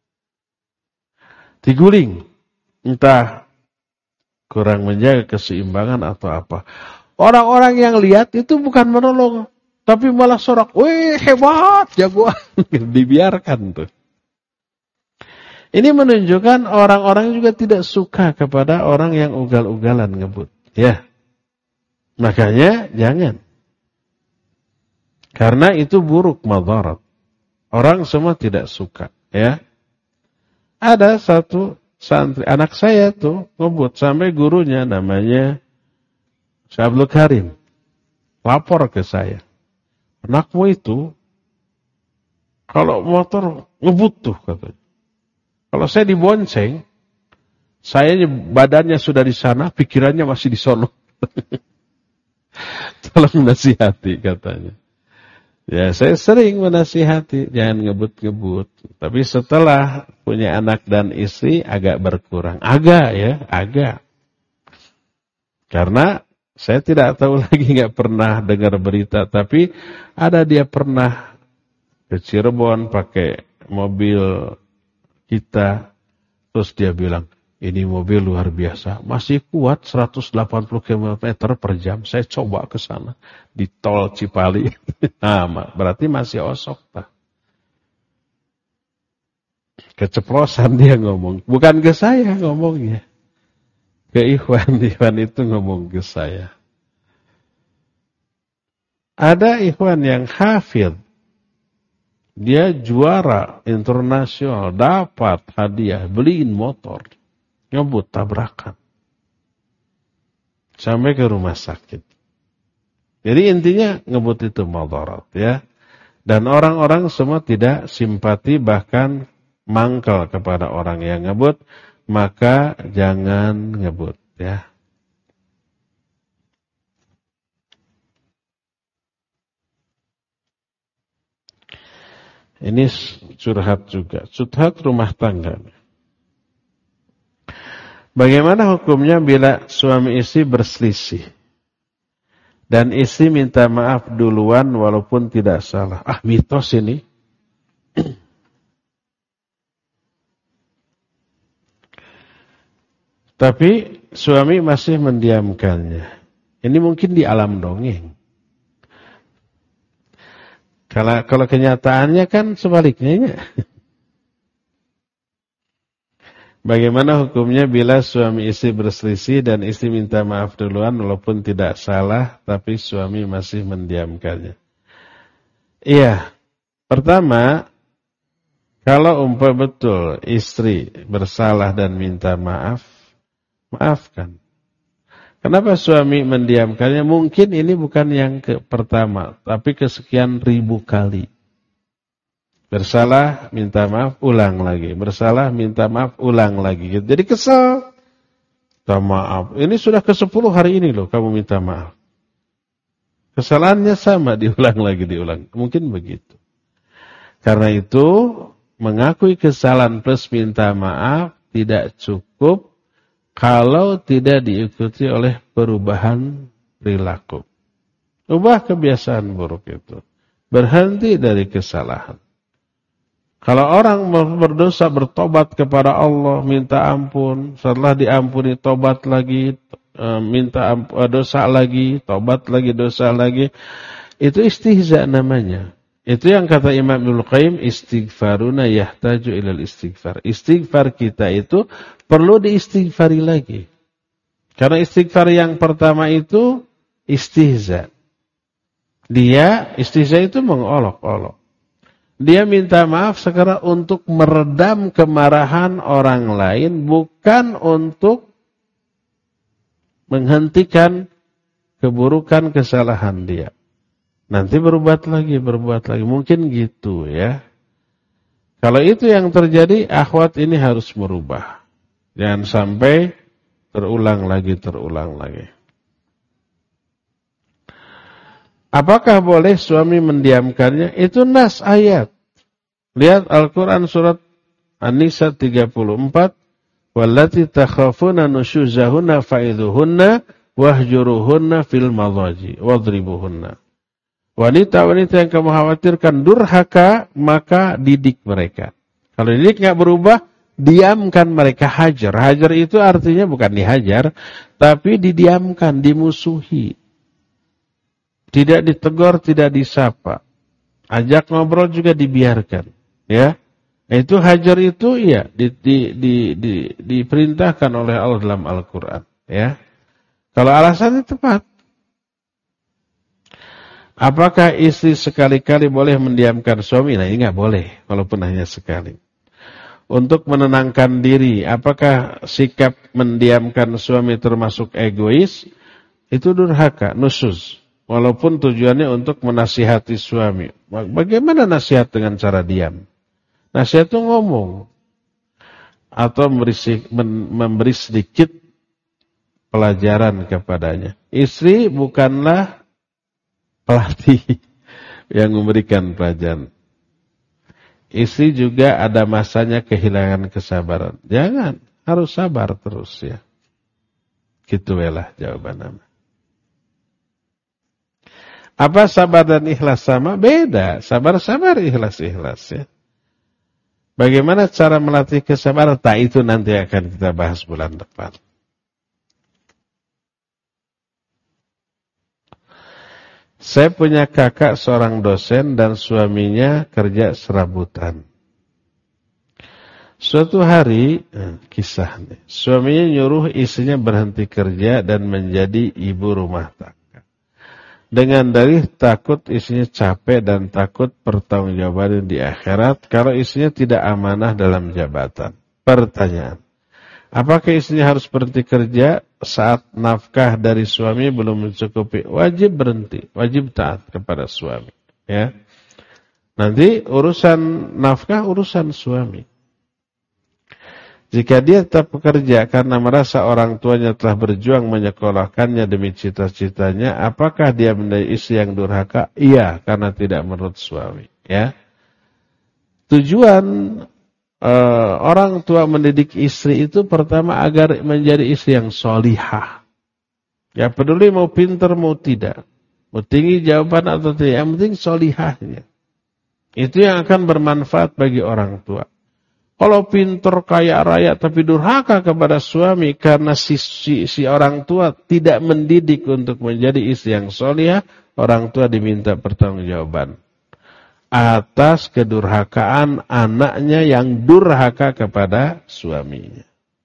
Diguling. Entah kurang menjaga keseimbangan atau apa. Orang-orang yang lihat itu bukan menolong, tapi malah sorak, wih hebat, jagoan. Dibiarkan tuh. Ini menunjukkan orang-orang juga tidak suka kepada orang yang ugal-ugalan ngebut. Ya. Makanya jangan. Karena itu buruk, madarat. Orang semua tidak suka. Ya. Ada satu santri, anak saya tuh ngebut. Sampai gurunya namanya Syekh Abdul Karim. Lapor ke saya. Anakmu itu kalau motor ngebut tuh katanya. Kalau saya dibonceng, saya badannya sudah di sana, pikirannya masih di sono. Tolong nasihati katanya. Ya saya sering menasihati, jangan ngebut-ngebut. Tapi setelah punya anak dan istri agak berkurang. Agak ya, agak. Karena saya tidak tahu lagi, nggak pernah dengar berita. Tapi ada dia pernah ke Cirebon pakai mobil kita, terus dia bilang, ini mobil luar biasa, masih kuat seratus delapan puluh kilometer per jam, saya coba ke sana, di tol Cipali, nah, berarti masih osok, tak? Keceplosan dia ngomong, bukan ke saya ngomongnya, ke Ikhwan, Ikhwan itu ngomong ke saya, Ada ikhwan yang hafidh, dia juara internasional, dapat hadiah, beliin motor, ngebut tabrakan sampai ke rumah sakit. Jadi intinya ngebut itu madarat ya. Dan orang-orang semua tidak simpati, bahkan mangkal kepada orang yang ngebut, maka jangan ngebut ya. Ini curhat juga, curhat rumah tangga. Bagaimana hukumnya bila suami istri berselisih dan istri minta maaf duluan walaupun tidak salah? Ah, mitos ini. Tapi suami masih mendiamkannya. Ini mungkin di alam dongeng. Kalau, kalau kenyataannya kan sebaliknya. Bagaimana hukumnya bila suami istri berselisih dan istri minta maaf duluan walaupun tidak salah, tapi suami masih mendiamkannya? Iya, pertama, kalau umpah betul istri bersalah dan minta maaf, maafkan. Kenapa suami mendiamkannya? Mungkin ini bukan yang ke pertama, tapi kesekian ribu kali. Bersalah, minta maaf, ulang lagi. Bersalah, minta maaf, ulang lagi. Jadi kesel. Minta maaf. Ini sudah ke sepuluh hari ini loh kamu minta maaf. Kesalahannya sama, diulang lagi, diulang. Mungkin begitu. Karena itu, mengakui kesalahan plus minta maaf tidak cukup kalau tidak diikuti oleh perubahan perilaku. Ubah kebiasaan buruk itu. Berhenti dari kesalahan. Kalau orang berdosa bertobat kepada Allah, minta ampun, setelah diampuni tobat lagi, minta ampun, dosa lagi, tobat lagi, dosa lagi, itu istihza namanya. Itu yang kata Imam Ibnu Qayyim, istighfaruna yahtaju ilal istighfar. Istighfar kita itu perlu diistighfari lagi. Karena istighfar yang pertama itu istihza. Dia, istihza itu mengolok-olok. Dia minta maaf sekarang untuk meredam kemarahan orang lain, bukan untuk menghentikan keburukan kesalahan dia. Nanti berbuat lagi, berbuat lagi. Mungkin gitu ya. Kalau itu yang terjadi, akhwat ini harus merubah. Jangan sampai terulang lagi, terulang lagi. Apakah boleh suami mendiamkannya? Itu nas ayat. Lihat Al-Quran surat An-Nisa tiga puluh empat. Wallati takhafuna nusyuzahunna fa'idhuhunna wahjuruhunna fil madhaji wadribuhunna. Wanita-wanita yang kamu khawatirkan durhaka, maka didik mereka. Kalau didik nggak berubah, diamkan mereka, hajar. Hajar itu artinya bukan dihajar, tapi didiamkan, dimusuhi. Tidak ditegur, tidak disapa. Ajak ngobrol juga dibiarkan. Ya, itu hajar itu ya di, di, di, di, diperintahkan oleh Allah dalam Al-Quran. Ya, kalau alasannya tepat. Apakah istri sekali-kali boleh mendiamkan suami? Nah, ini nggak boleh, walaupun hanya sekali. Untuk menenangkan diri, apakah sikap mendiamkan suami termasuk egois? Itu durhaka, nusuz. Walaupun tujuannya untuk menasihati suami. Bagaimana nasihat dengan cara diam? Nasihat itu ngomong. Atau memberi sedikit pelajaran kepadanya. Istri bukanlah pelatih yang memberikan pelajaran. Istri juga ada masanya kehilangan kesabaran. Jangan, harus sabar terus ya. Gitu lah jawaban nama. Apa sabar dan ikhlas sama? Beda. Sabar-sabar, ikhlas-ikhlas ya. Bagaimana cara melatih kesabaran? Tak itu nanti akan kita bahas bulan depan. Saya punya kakak seorang dosen dan suaminya kerja serabutan. Suatu hari, eh, kisah nih, suaminya nyuruh istrinya berhenti kerja dan menjadi ibu rumah tangga. dengan dalih takut istrinya capek dan takut pertanggungjawaban di akhirat kalau istrinya tidak amanah dalam jabatan. Pertanyaan, apakah istrinya harus berhenti kerja saat nafkah dari suami belum mencukupi? Wajib berhenti, wajib taat kepada suami. Ya, nanti urusan nafkah urusan suami. Jika dia tetap bekerja karena merasa orang tuanya telah berjuang menyekolahkannya demi cita-citanya, apakah dia menjadi istri yang durhaka? Iya, karena tidak menurut suami. Ya, tujuan uh, orang tua mendidik istri itu pertama agar menjadi istri yang solihah. Ya, peduli mau pintar mau tidak, mau tinggi jawaban atau tidak, yang penting solihahnya. Itu yang akan bermanfaat bagi orang tua. Kalau pintar kaya raya tapi durhaka kepada suami karena si, si, si orang tua tidak mendidik untuk menjadi istri yang solihah, orang tua diminta pertanggungjawaban atas kedurhakaan anaknya yang durhaka kepada suaminya.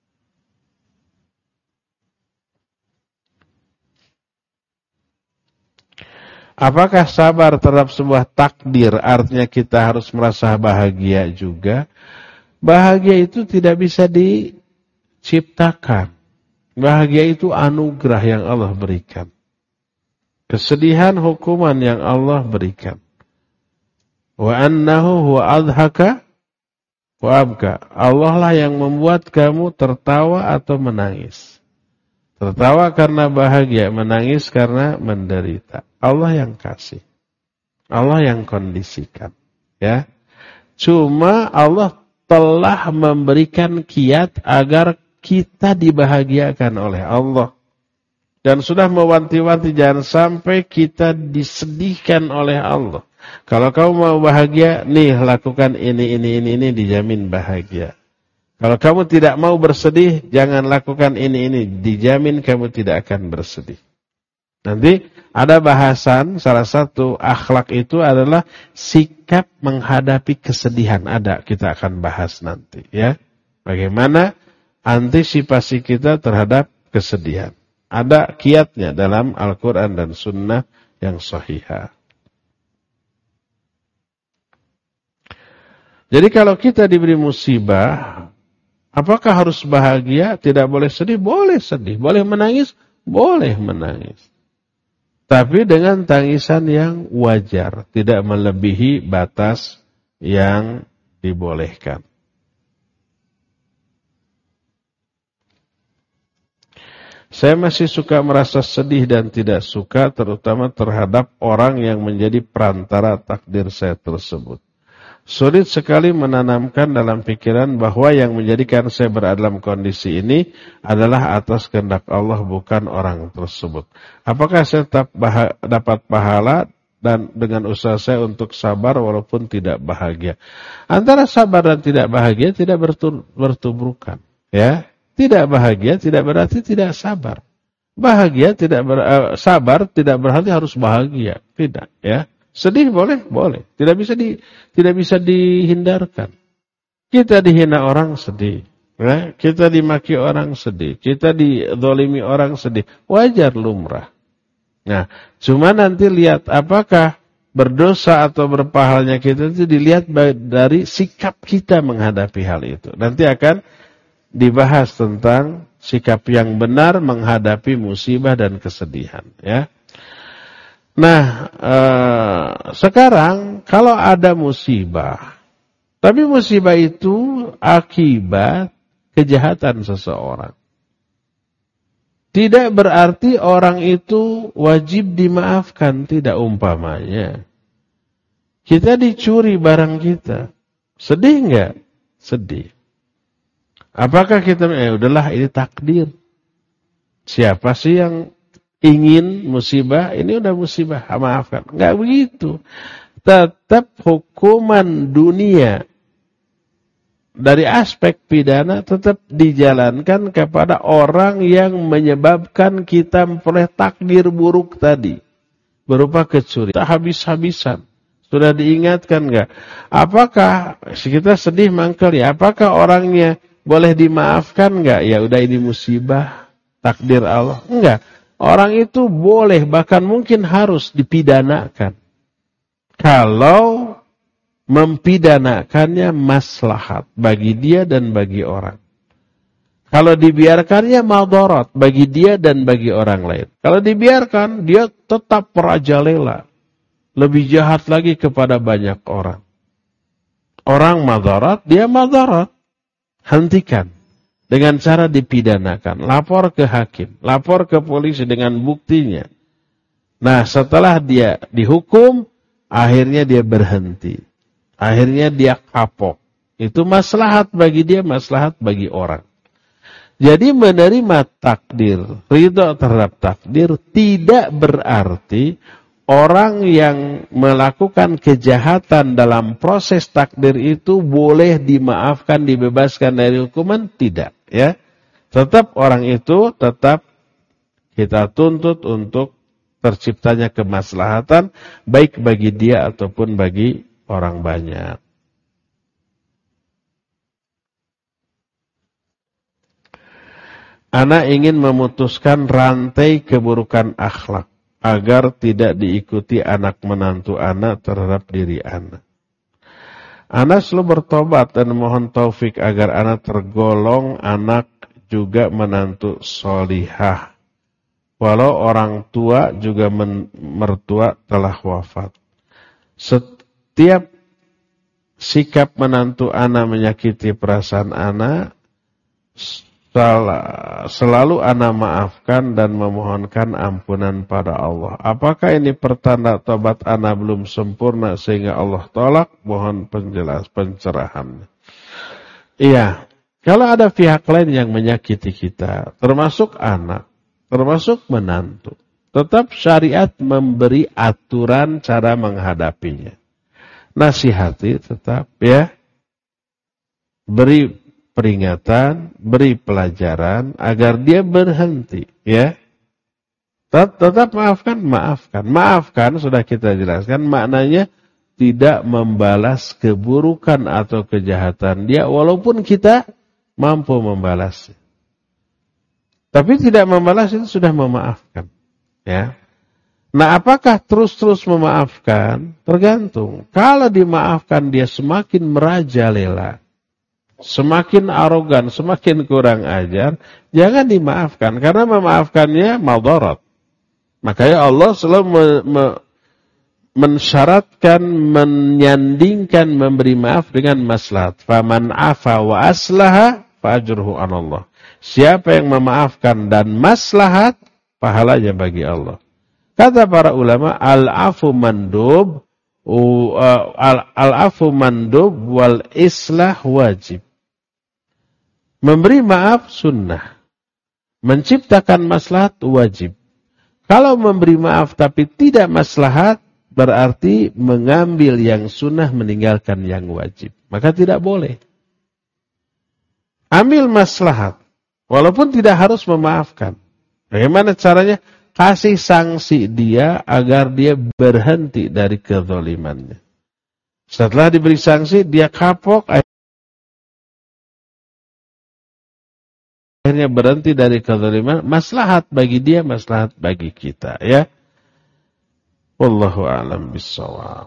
Apakah sabar terhadap sebuah takdir artinya kita harus merasa bahagia juga? Bahagia itu tidak bisa diciptakan. Bahagia itu anugerah yang Allah berikan. Kesedihan hukuman yang Allah berikan. Wa annahu huwa adhaka wa abka. Allah lah yang membuat kamu tertawa atau menangis. Tertawa karena bahagia, menangis karena menderita. Allah yang kasih. Allah yang kondisikan. Ya. Cuma Allah telah memberikan kiat agar kita dibahagiakan oleh Allah. Dan sudah mewanti-wanti jangan sampai kita disedihkan oleh Allah. Kalau kamu mau bahagia, nih lakukan ini, ini, ini, ini, dijamin bahagia. Kalau kamu tidak mau bersedih, jangan lakukan ini, ini, dijamin kamu tidak akan bersedih. Nanti ada bahasan, salah satu akhlak itu adalah sikap menghadapi kesedihan. Ada, kita akan bahas nanti. Ya, bagaimana antisipasi kita terhadap kesedihan. Ada kiatnya dalam Al-Quran dan Sunnah yang sahihah. Jadi kalau kita diberi musibah, apakah harus bahagia? Tidak boleh sedih? Boleh sedih. Boleh menangis? Boleh menangis. Tapi dengan tangisan yang wajar, tidak melebihi batas yang dibolehkan. Saya masih suka merasa sedih dan tidak suka, terutama terhadap orang yang menjadi perantara takdir saya tersebut. Sulit sekali menanamkan dalam pikiran bahwa yang menjadikan saya berada dalam kondisi ini adalah atas kehendak Allah, bukan orang tersebut. Apakah saya tetap bah- dapat pahala dan dengan usaha saya untuk sabar walaupun tidak bahagia? Antara sabar dan tidak bahagia tidak bertu- bertubrukan. Ya, tidak bahagia tidak berarti tidak sabar. Bahagia tidak ber- uh, sabar tidak berarti harus bahagia. Tidak, ya. Sedih boleh, boleh. Tidak bisa di, tidak bisa dihindarkan. Kita dihina orang sedih, ya? Kita dimaki orang sedih, kita dizalimi orang sedih. Wajar, lumrah. Nah, cuma nanti lihat apakah berdosa atau berpahalanya kita itu dilihat dari sikap kita menghadapi hal itu. Nanti akan dibahas tentang sikap yang benar menghadapi musibah dan kesedihan, ya. Nah, eh, sekarang kalau ada musibah, tapi musibah itu akibat kejahatan seseorang, tidak berarti orang itu wajib dimaafkan. Tidak. Umpamanya kita dicuri barang kita, sedih enggak? Sedih. Apakah kita, eh udahlah ini takdir. Siapa sih yang ingin musibah, ini udah musibah, maafkan. Enggak begitu. Tetap hukuman dunia dari aspek pidana tetap dijalankan kepada orang yang menyebabkan kita memperoleh takdir buruk tadi. Berupa kecuri. Tak habis-habisan. Sudah diingatkan enggak? Apakah kita sedih mangkel ya? Apakah orangnya boleh dimaafkan enggak? Ya udah ini musibah, takdir Allah. Enggak. Orang itu boleh, bahkan mungkin harus dipidanakan. Kalau mempidanakannya maslahat bagi dia dan bagi orang. Kalau dibiarkannya madarat bagi dia dan bagi orang lain. Kalau dibiarkan, dia tetap merajalela. Lebih jahat lagi kepada banyak orang. Orang madarat, dia madarat. Hentikan. Dengan cara dipidanakan. Lapor ke hakim. Lapor ke polisi dengan buktinya. Nah, setelah dia dihukum, akhirnya dia berhenti. Akhirnya dia kapok. Itu maslahat bagi dia, maslahat bagi orang. Jadi menerima takdir, ridho terhadap takdir tidak berarti orang yang melakukan kejahatan dalam proses takdir itu boleh dimaafkan, dibebaskan dari hukuman, tidak. Ya, tetap orang itu tetap kita tuntut untuk terciptanya kemaslahatan baik bagi dia ataupun bagi orang banyak. Anak ingin memutuskan rantai keburukan akhlak agar tidak diikuti anak menantu anak terhadap diri anak. Anak selalu bertobat dan mohon taufik agar anak tergolong anak juga menantu solihah. Walau orang tua juga men, mertua telah wafat. Setiap sikap menantu anak menyakiti perasaan anak, selalu anak maafkan dan memohonkan ampunan pada Allah. Apakah ini pertanda tobat anak belum sempurna sehingga Allah tolak? Mohon penjelas pencerahan. Iya, kalau ada pihak lain yang menyakiti kita, termasuk anak, termasuk menantu, tetap syariat memberi aturan cara menghadapinya. Nasihati tetap, ya, beri peringatan, beri pelajaran agar dia berhenti, ya. Tetap maafkan, maafkan. Maafkan sudah kita jelaskan maknanya tidak membalas keburukan atau kejahatan dia walaupun kita mampu membalasnya. Tapi tidak membalas itu sudah memaafkan, ya. Nah, apakah terus-terus memaafkan? Tergantung. Kalau dimaafkan dia semakin merajalela, semakin arogan, semakin kurang ajar, jangan dimaafkan. Karena memaafkannya madarat. Makanya Allah selalu me, me, mensyaratkan, menyandingkan memberi maaf dengan maslahat. Faman afa wa aslaha fa ajruhu anallah. Siapa yang memaafkan dan maslahat, pahalanya bagi Allah. Kata para ulama, al-afu mandub, al-afu mandub wal islah wajib. Memberi maaf sunnah. Menciptakan maslahat wajib. Kalau memberi maaf tapi tidak maslahat, berarti mengambil yang sunnah meninggalkan yang wajib. Maka tidak boleh. Ambil maslahat. Walaupun tidak harus memaafkan. Bagaimana caranya? Kasih sanksi dia agar dia berhenti dari kezalimannya. Setelah diberi sanksi, dia kapok. Akhirnya berhenti dari kezaliman, maslahat bagi dia, maslahat bagi kita, ya. Wallahu a'lam bissawab.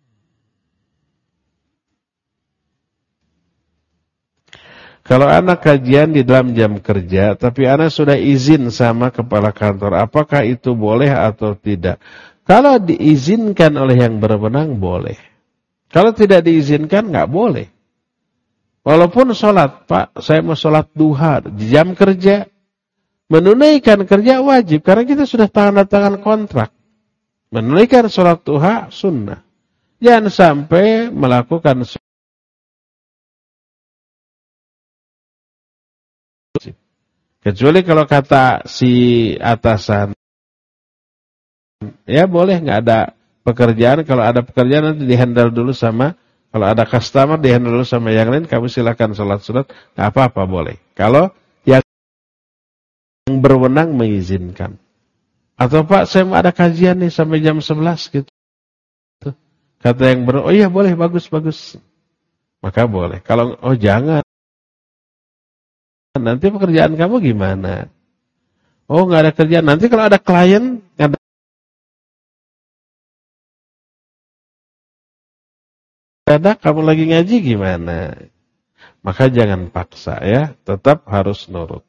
Kalau anak kajian di dalam jam kerja, tapi anak sudah izin sama kepala kantor, apakah itu boleh atau tidak? Kalau diizinkan oleh yang berwenang, boleh. Kalau tidak diizinkan, nggak boleh. Walaupun sholat, Pak, saya mau sholat duha di jam kerja, menunaikan kerja wajib, karena kita sudah tanda tangan kontrak. Menunaikan sholat duha sunnah. Jangan sampai melakukan sholat. Kecuali kalau kata si atasan, ya boleh, nggak ada pekerjaan. Kalau ada pekerjaan nanti dihandle dulu sama, kalau ada customer dihandle dulu sama yang lain. Kamu silakan sholat sunat, nggak apa-apa, boleh. Kalau yang berwenang mengizinkan, atau Pak saya mau ada kajian nih sampai jam sebelas gitu. Kata yang ber, oh iya boleh, bagus bagus, maka boleh. Kalau oh jangan. Nanti pekerjaan kamu gimana? Oh, nggak ada kerjaan. Nanti kalau ada klien, ada ada kamu lagi ngaji gimana? Maka jangan paksa ya, tetap harus nurut.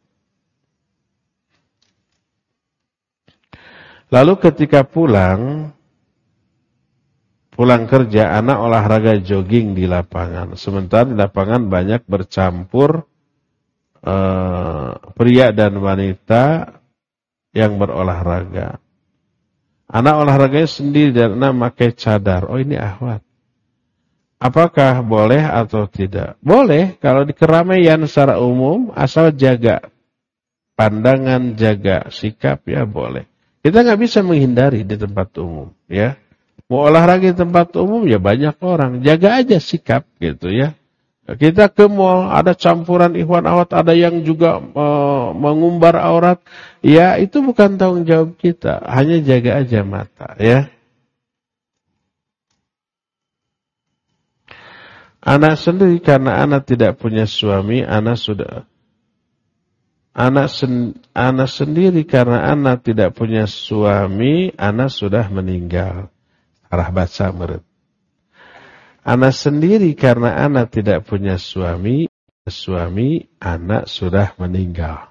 Lalu ketika pulang, pulang kerja, anak olahraga jogging di lapangan. Sementara di lapangan banyak bercampur eh, pria dan wanita yang berolahraga. Anak olahraganya sendiri dan anak pakai cadar. Oh, ini ahwat. Apakah boleh atau tidak? Boleh kalau di keramaian secara umum, asal jaga pandangan, jaga sikap, ya boleh. Kita nggak bisa menghindari di tempat umum, ya. Mau olahraga di tempat umum, ya banyak orang. Jaga aja sikap, gitu ya. Kita ke mall, ada campuran ikhwan awat, ada yang juga uh, mengumbar aurat. Ya, itu bukan tanggung jawab kita. Hanya jaga aja mata, ya. Anak sendiri karena anak tidak punya suami, anak sudah anak sen, anak sendiri karena anak tidak punya suami, anak sudah meninggal. Arah baca murid. Anak sendiri karena anak tidak punya suami, suami anak sudah meninggal.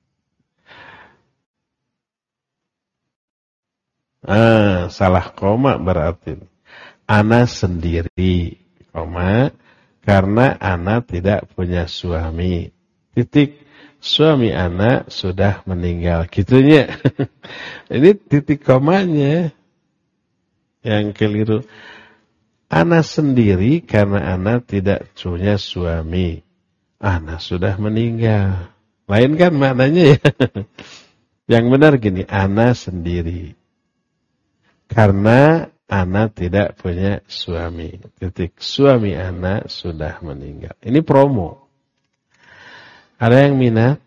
Ah, salah koma berarti. Anak sendiri, koma, karena anak tidak punya suami. Titik. Suami anak sudah meninggal. Gitunya. Ini titik komanya yang keliru. Anak sendiri karena anak tidak punya suami. Anak sudah meninggal. Lain kan maknanya ya. Yang benar gini, anak sendiri. Karena anak tidak punya suami. Titik. Suami anak sudah meninggal. Ini promo. Ada yang minat?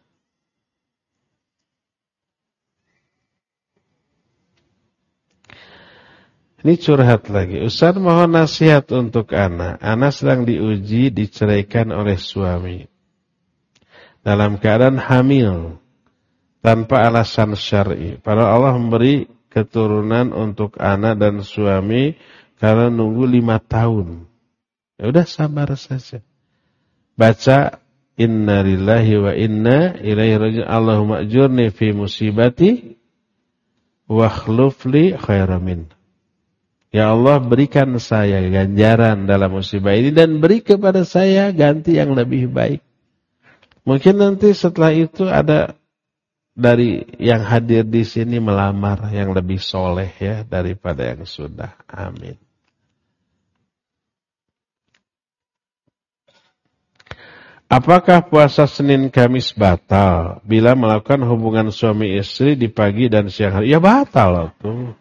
Ini curhat lagi. Ustaz mohon nasihat untuk anak. Anak sedang diuji diceraikan oleh suami. Dalam keadaan hamil. Tanpa alasan syar'i. Padahal Allah memberi keturunan untuk anak dan suami karena nunggu lima tahun. Ya udah sabar saja. Baca inna lillahi wa inna ilaihi raji'un. Allahumma ajurni fi musibati wa akhlufli khairan. Ya Allah, berikan saya ganjaran dalam musibah ini dan beri kepada saya ganti yang lebih baik. Mungkin nanti setelah itu ada dari yang hadir di sini melamar yang lebih soleh ya daripada yang sudah. Amin. Apakah puasa Senin Kamis batal bila melakukan hubungan suami istri di pagi dan siang hari? Ya batal tuh.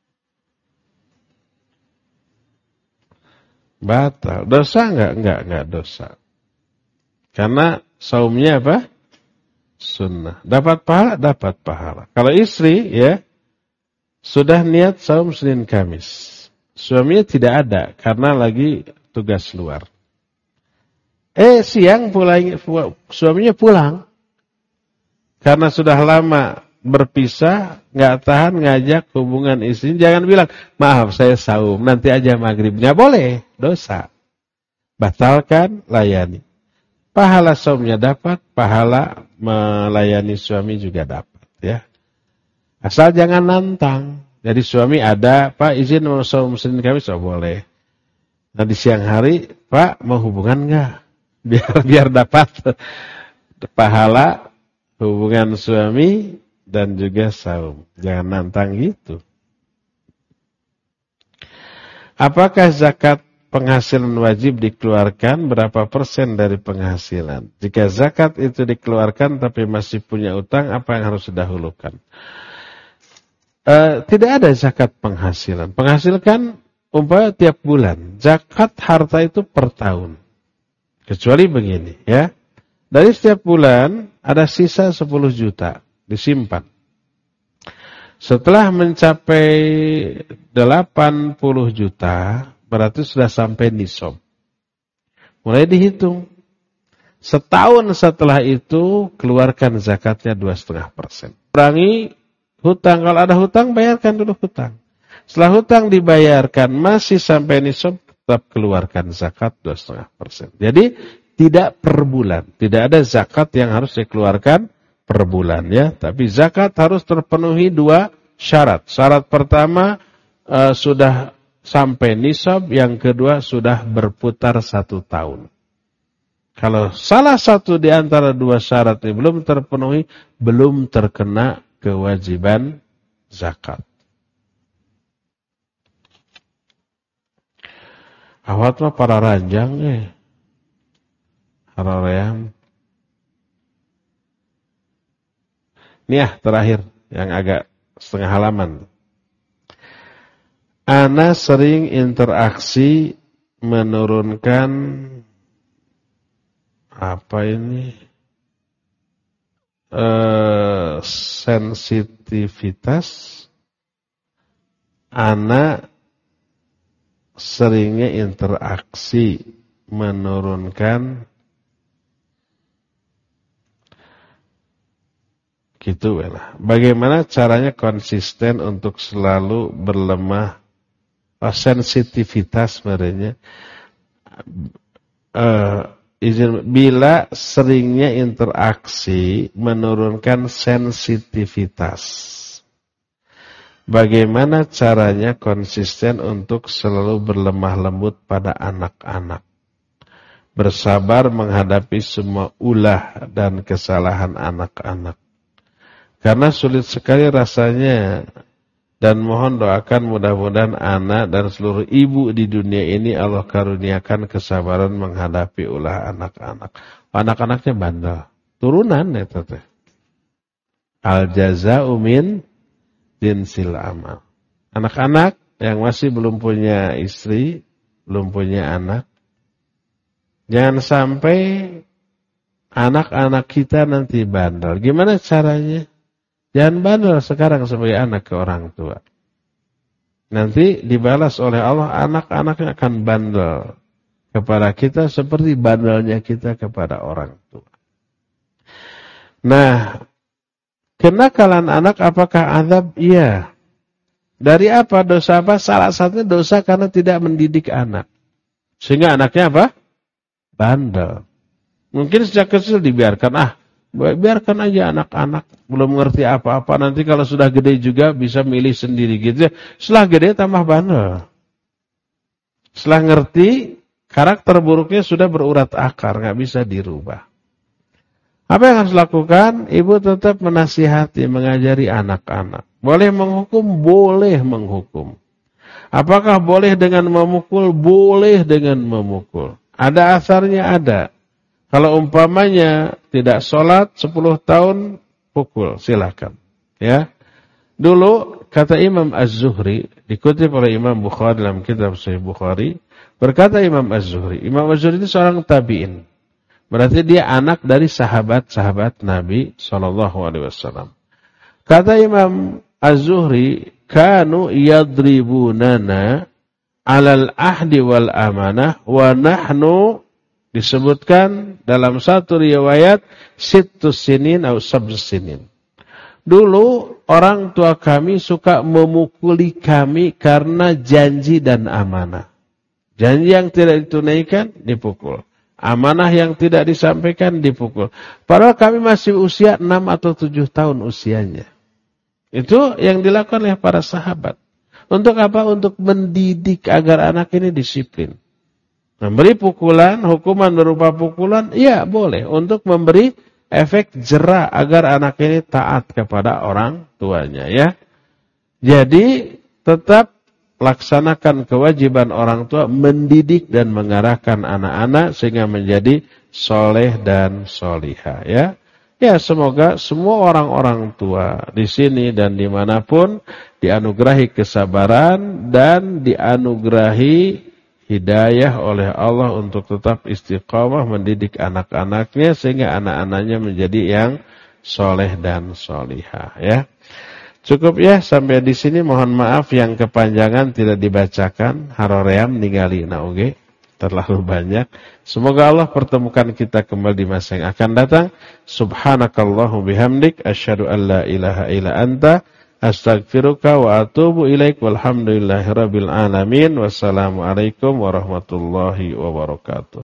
Batal. Dosa enggak? Enggak, enggak dosa. Karena saumnya apa? Sunnah. Dapat pahala? Dapat pahala. Kalau istri ya sudah niat saum Senin Kamis. Suaminya tidak ada karena lagi tugas luar. Eh siang pulang, suaminya pulang. Karena sudah lama berpisah, nggak tahan ngajak hubungan istri. Jangan bilang, maaf saya saum, nanti aja maghrib. Nggak boleh, dosa. Batalkan, layani. Pahala saumnya dapat, pahala melayani suami juga dapat. Ya. Asal jangan nantang. Jadi suami ada, Pak izin mau saum Senin Kamis, oh boleh. Nah di siang hari, Pak mau hubungan nggak? Biar biar dapat pahala hubungan suami dan juga saum. Jangan nantang gitu. Apakah zakat penghasilan wajib dikeluarkan? Berapa persen dari penghasilan? Jika zakat itu dikeluarkan tapi masih punya utang, apa yang harus didahulukan? Uh, tidak ada zakat penghasilan. Penghasilan umpamanya tiap bulan. Zakat harta itu per tahun. Kecuali begini ya. Dari setiap bulan ada sisa sepuluh juta disimpan. Setelah mencapai delapan puluh juta berarti sudah sampai nisab. Mulai dihitung. Setahun setelah itu keluarkan zakatnya dua koma lima persen. kurangi hutang. Kalau ada hutang, bayarkan dulu hutang. Setelah hutang dibayarkan, masih sampai nisab, tetap keluarkan zakat dua koma lima persen. Jadi, tidak per bulan. Tidak ada zakat yang harus dikeluarkan per bulan. Ya. Tapi zakat harus terpenuhi dua syarat. Syarat pertama, uh, sudah sampai nisab. Yang kedua, sudah berputar satu tahun. Kalau salah satu di antara dua syarat ini belum terpenuhi, belum terkena kewajiban zakat. Awat mah para ranjang eh. Haraream. Ini ya terakhir yang agak setengah halaman. Ana sering interaksi menurunkan apa ini uh, sensitivitas. Ana seringnya interaksi menurunkan gitu lah. Bagaimana caranya konsisten untuk selalu berlemah oh, sensitivitas sebenarnya uh, izin bila seringnya interaksi menurunkan sensitivitas. Bagaimana caranya konsisten untuk selalu berlemah lembut pada anak-anak. Bersabar menghadapi semua ulah dan kesalahan anak-anak. Karena sulit sekali rasanya dan mohon doakan mudah-mudahan anak dan seluruh ibu di dunia ini Allah karuniakan kesabaran menghadapi ulah anak-anak. Anak-anaknya bandel. Turunan ya teteh. Al-jaza'u min jinsil amal. Anak-anak yang masih belum punya istri, belum punya anak. Jangan sampai anak-anak kita nanti bandel. Gimana caranya? Jangan bandel sekarang sebagai anak ke orang tua. Nanti dibalas oleh Allah, anak-anaknya akan bandel kepada kita seperti bandelnya kita kepada orang tua. Nah, kenakalan anak apakah azab? Iya. Dari apa dosa apa? Salah satunya dosa karena tidak mendidik anak. Sehingga anaknya apa? Bandel. Mungkin sejak kecil dibiarkan, ah, biarkan aja anak-anak belum ngerti apa-apa. Nanti kalau sudah gede juga bisa milih sendiri gitu. Setelah gede tambah bandel. Setelah ngerti, karakter buruknya sudah berurat akar, nggak bisa dirubah. Apa yang harus dilakukan? Ibu tetap menasihati, mengajari anak-anak. Boleh menghukum? Boleh menghukum. Apakah boleh dengan memukul? Boleh dengan memukul. Ada asarnya? Ada. Kalau umpamanya tidak sholat sepuluh tahun, pukul, silakan. Ya. Dulu kata Imam Az-Zuhri, dikutip oleh Imam Bukhari dalam kitab Sahih Bukhari, berkata Imam Az-Zuhri, Imam Az-Zuhri itu seorang tabi'in. Berarti dia anak dari sahabat-sahabat Nabi shallallahu alaihi wasallam. Kata Imam Az-Zuhri, kanu yadribunana alal ahdi wal amanah wa nahnu, disebutkan dalam satu riwayat situs sinin atau sabz sinin. Dulu orang tua kami suka memukuli kami karena janji dan amanah. Janji yang tidak ditunaikan dipukul. Amanah yang tidak disampaikan dipukul. Padahal kami masih usia enam atau tujuh tahun usianya. Itu yang dilakukan oleh para sahabat. Untuk apa? Untuk mendidik agar anak ini disiplin. Memberi pukulan, hukuman berupa pukulan, ya boleh. Untuk memberi efek jera agar anak ini taat kepada orang tuanya. Ya. Jadi tetap laksanakan kewajiban orang tua mendidik dan mengarahkan anak-anak sehingga menjadi soleh dan solihah. Ya. Ya, semoga semua orang-orang tua di sini dan dimanapun dianugerahi kesabaran dan dianugerahi hidayah oleh Allah untuk tetap istiqamah mendidik anak-anaknya sehingga anak-anaknya menjadi yang soleh dan solihah. Ya, cukup ya sampai di sini. Mohon maaf yang kepanjangan tidak dibacakan. Haroream ningali na oge. terlalu banyak. Semoga Allah pertemukan kita kembali di masa yang akan datang. Subhanakallahu bihamdik asyhadu an la ilaha illa anta astaghfiruka wa atubu ilaik walhamdulillahirabbil alamin. Wassalamualaikum warahmatullahi wabarakatuh.